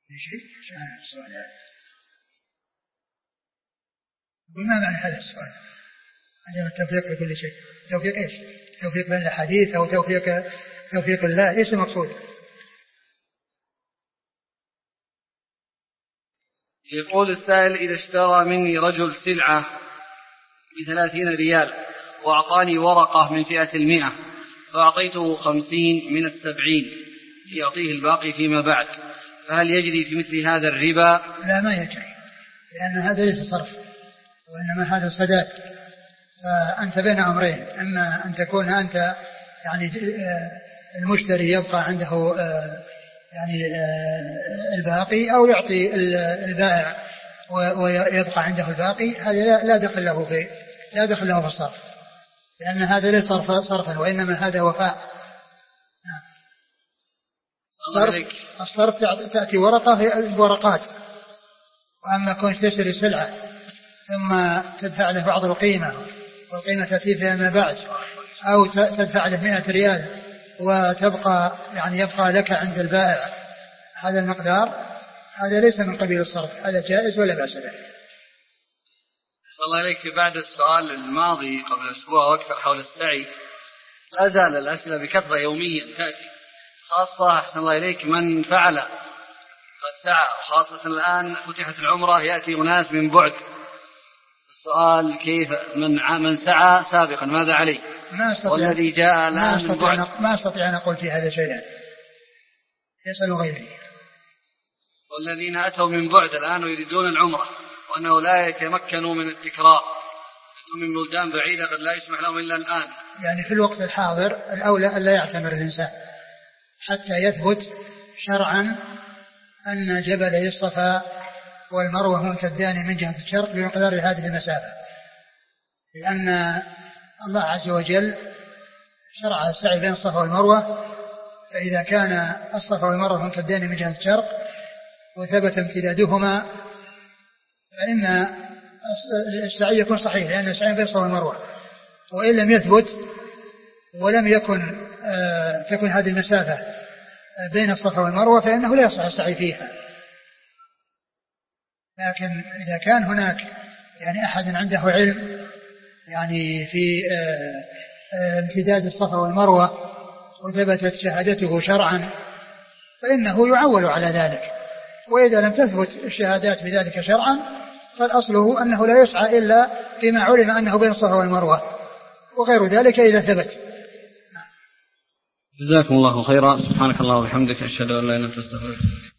شيء السؤال وما معنى هذا السؤال؟ عندنا التوفيق بكل شيء. توفيق ايش؟ توفيق بين الحديث او توفيق الله؟ ايش المقصود؟ يقول السائل: إذا اشترى مني رجل سلعة ب30 ريال وأعطاني ورقة من فئة 100 فأعطيته 50 من 70 ليعطيه الباقي فيما بعد، فهل يجري في مثل هذا الربا؟ لا، ما يجري، لأن هذا ليس صرف وإنما هذا سداد. فأنت بين أمرين: إما أن تكون أنت يعني المشتري يبقى عنده يعني الباقي، أو يعطي البائع ويبقى عنده الباقي. هذا لا دخل له في الصرف، لأن هذا ليس صرفا وإنما هذا وفاء. الصرف تأتي ورقة هي الورقات، وأما كنت تشتري سلعة ثم تدفع له بعض القيمة والقيمة تأتي فيها ما بعد، أو تدفع له 100 ريال وتبقى يعني يبقى لك عند البائع هذا المقدار، هذا ليس من قبيل الصرف، هذا جائز ولا بأس به. صلى الله عليك. بعد السؤال الماضي قبل أسبوع وأكثر حول السعي، لا زال الأسئلة بكثرة يوميا تأتي، خاصة أحسن الله إليك من فعل قد سعى، خاصة الآن فتحت العمرة يأتي أناس من بعد. السؤال: كيف من سعى سابقا ماذا عليه؟ والذي جاء الآن من بعد ما أستطيع أن أقول في هذا شيئا، يسأل غيري. والذين أتوا من بعد الآن ويريدون العمرة وأنه لا يتمكنوا من التكرار من بلدان بعيدة قد لا يسمح لهم إلا الآن. يعني في الوقت الحاضر الأولى ألا يعتمر الإنسان حتى يثبت شرعا أن جبلي الصفا والمروة ممتدان من جهة الشرق بمقدار هذه المسافة، لأن الله عز وجل شرع السعي بين الصفا والمروة، فإذا كان الصفا والمروة ممتدان من جهة الشرق وثبت امتدادهما فإن السعي يكون صحيح، لأن السعي بين الصفا والمروة. وإن لم يثبت ولم تكن هذه المسافة بين الصفا والمروة فإنه لا يصح السعي فيها. لكن إذا كان هناك يعني أحد عنده علم يعني في امتداد الصفا والمروة وثبتت شهادته شرعا فإنه يعول على ذلك. وإذا لم تثبت الشهادات بذلك شرعا فالأصل هو أنه لا يسعى إلا فيما علم أنه بين الصفا والمروة، وغير ذلك إذا ثبت. جزاكم الله خيرا. سبحانك اللهم وبحمدك، أشهد أن لا إله إلا أنت، أستغفرك.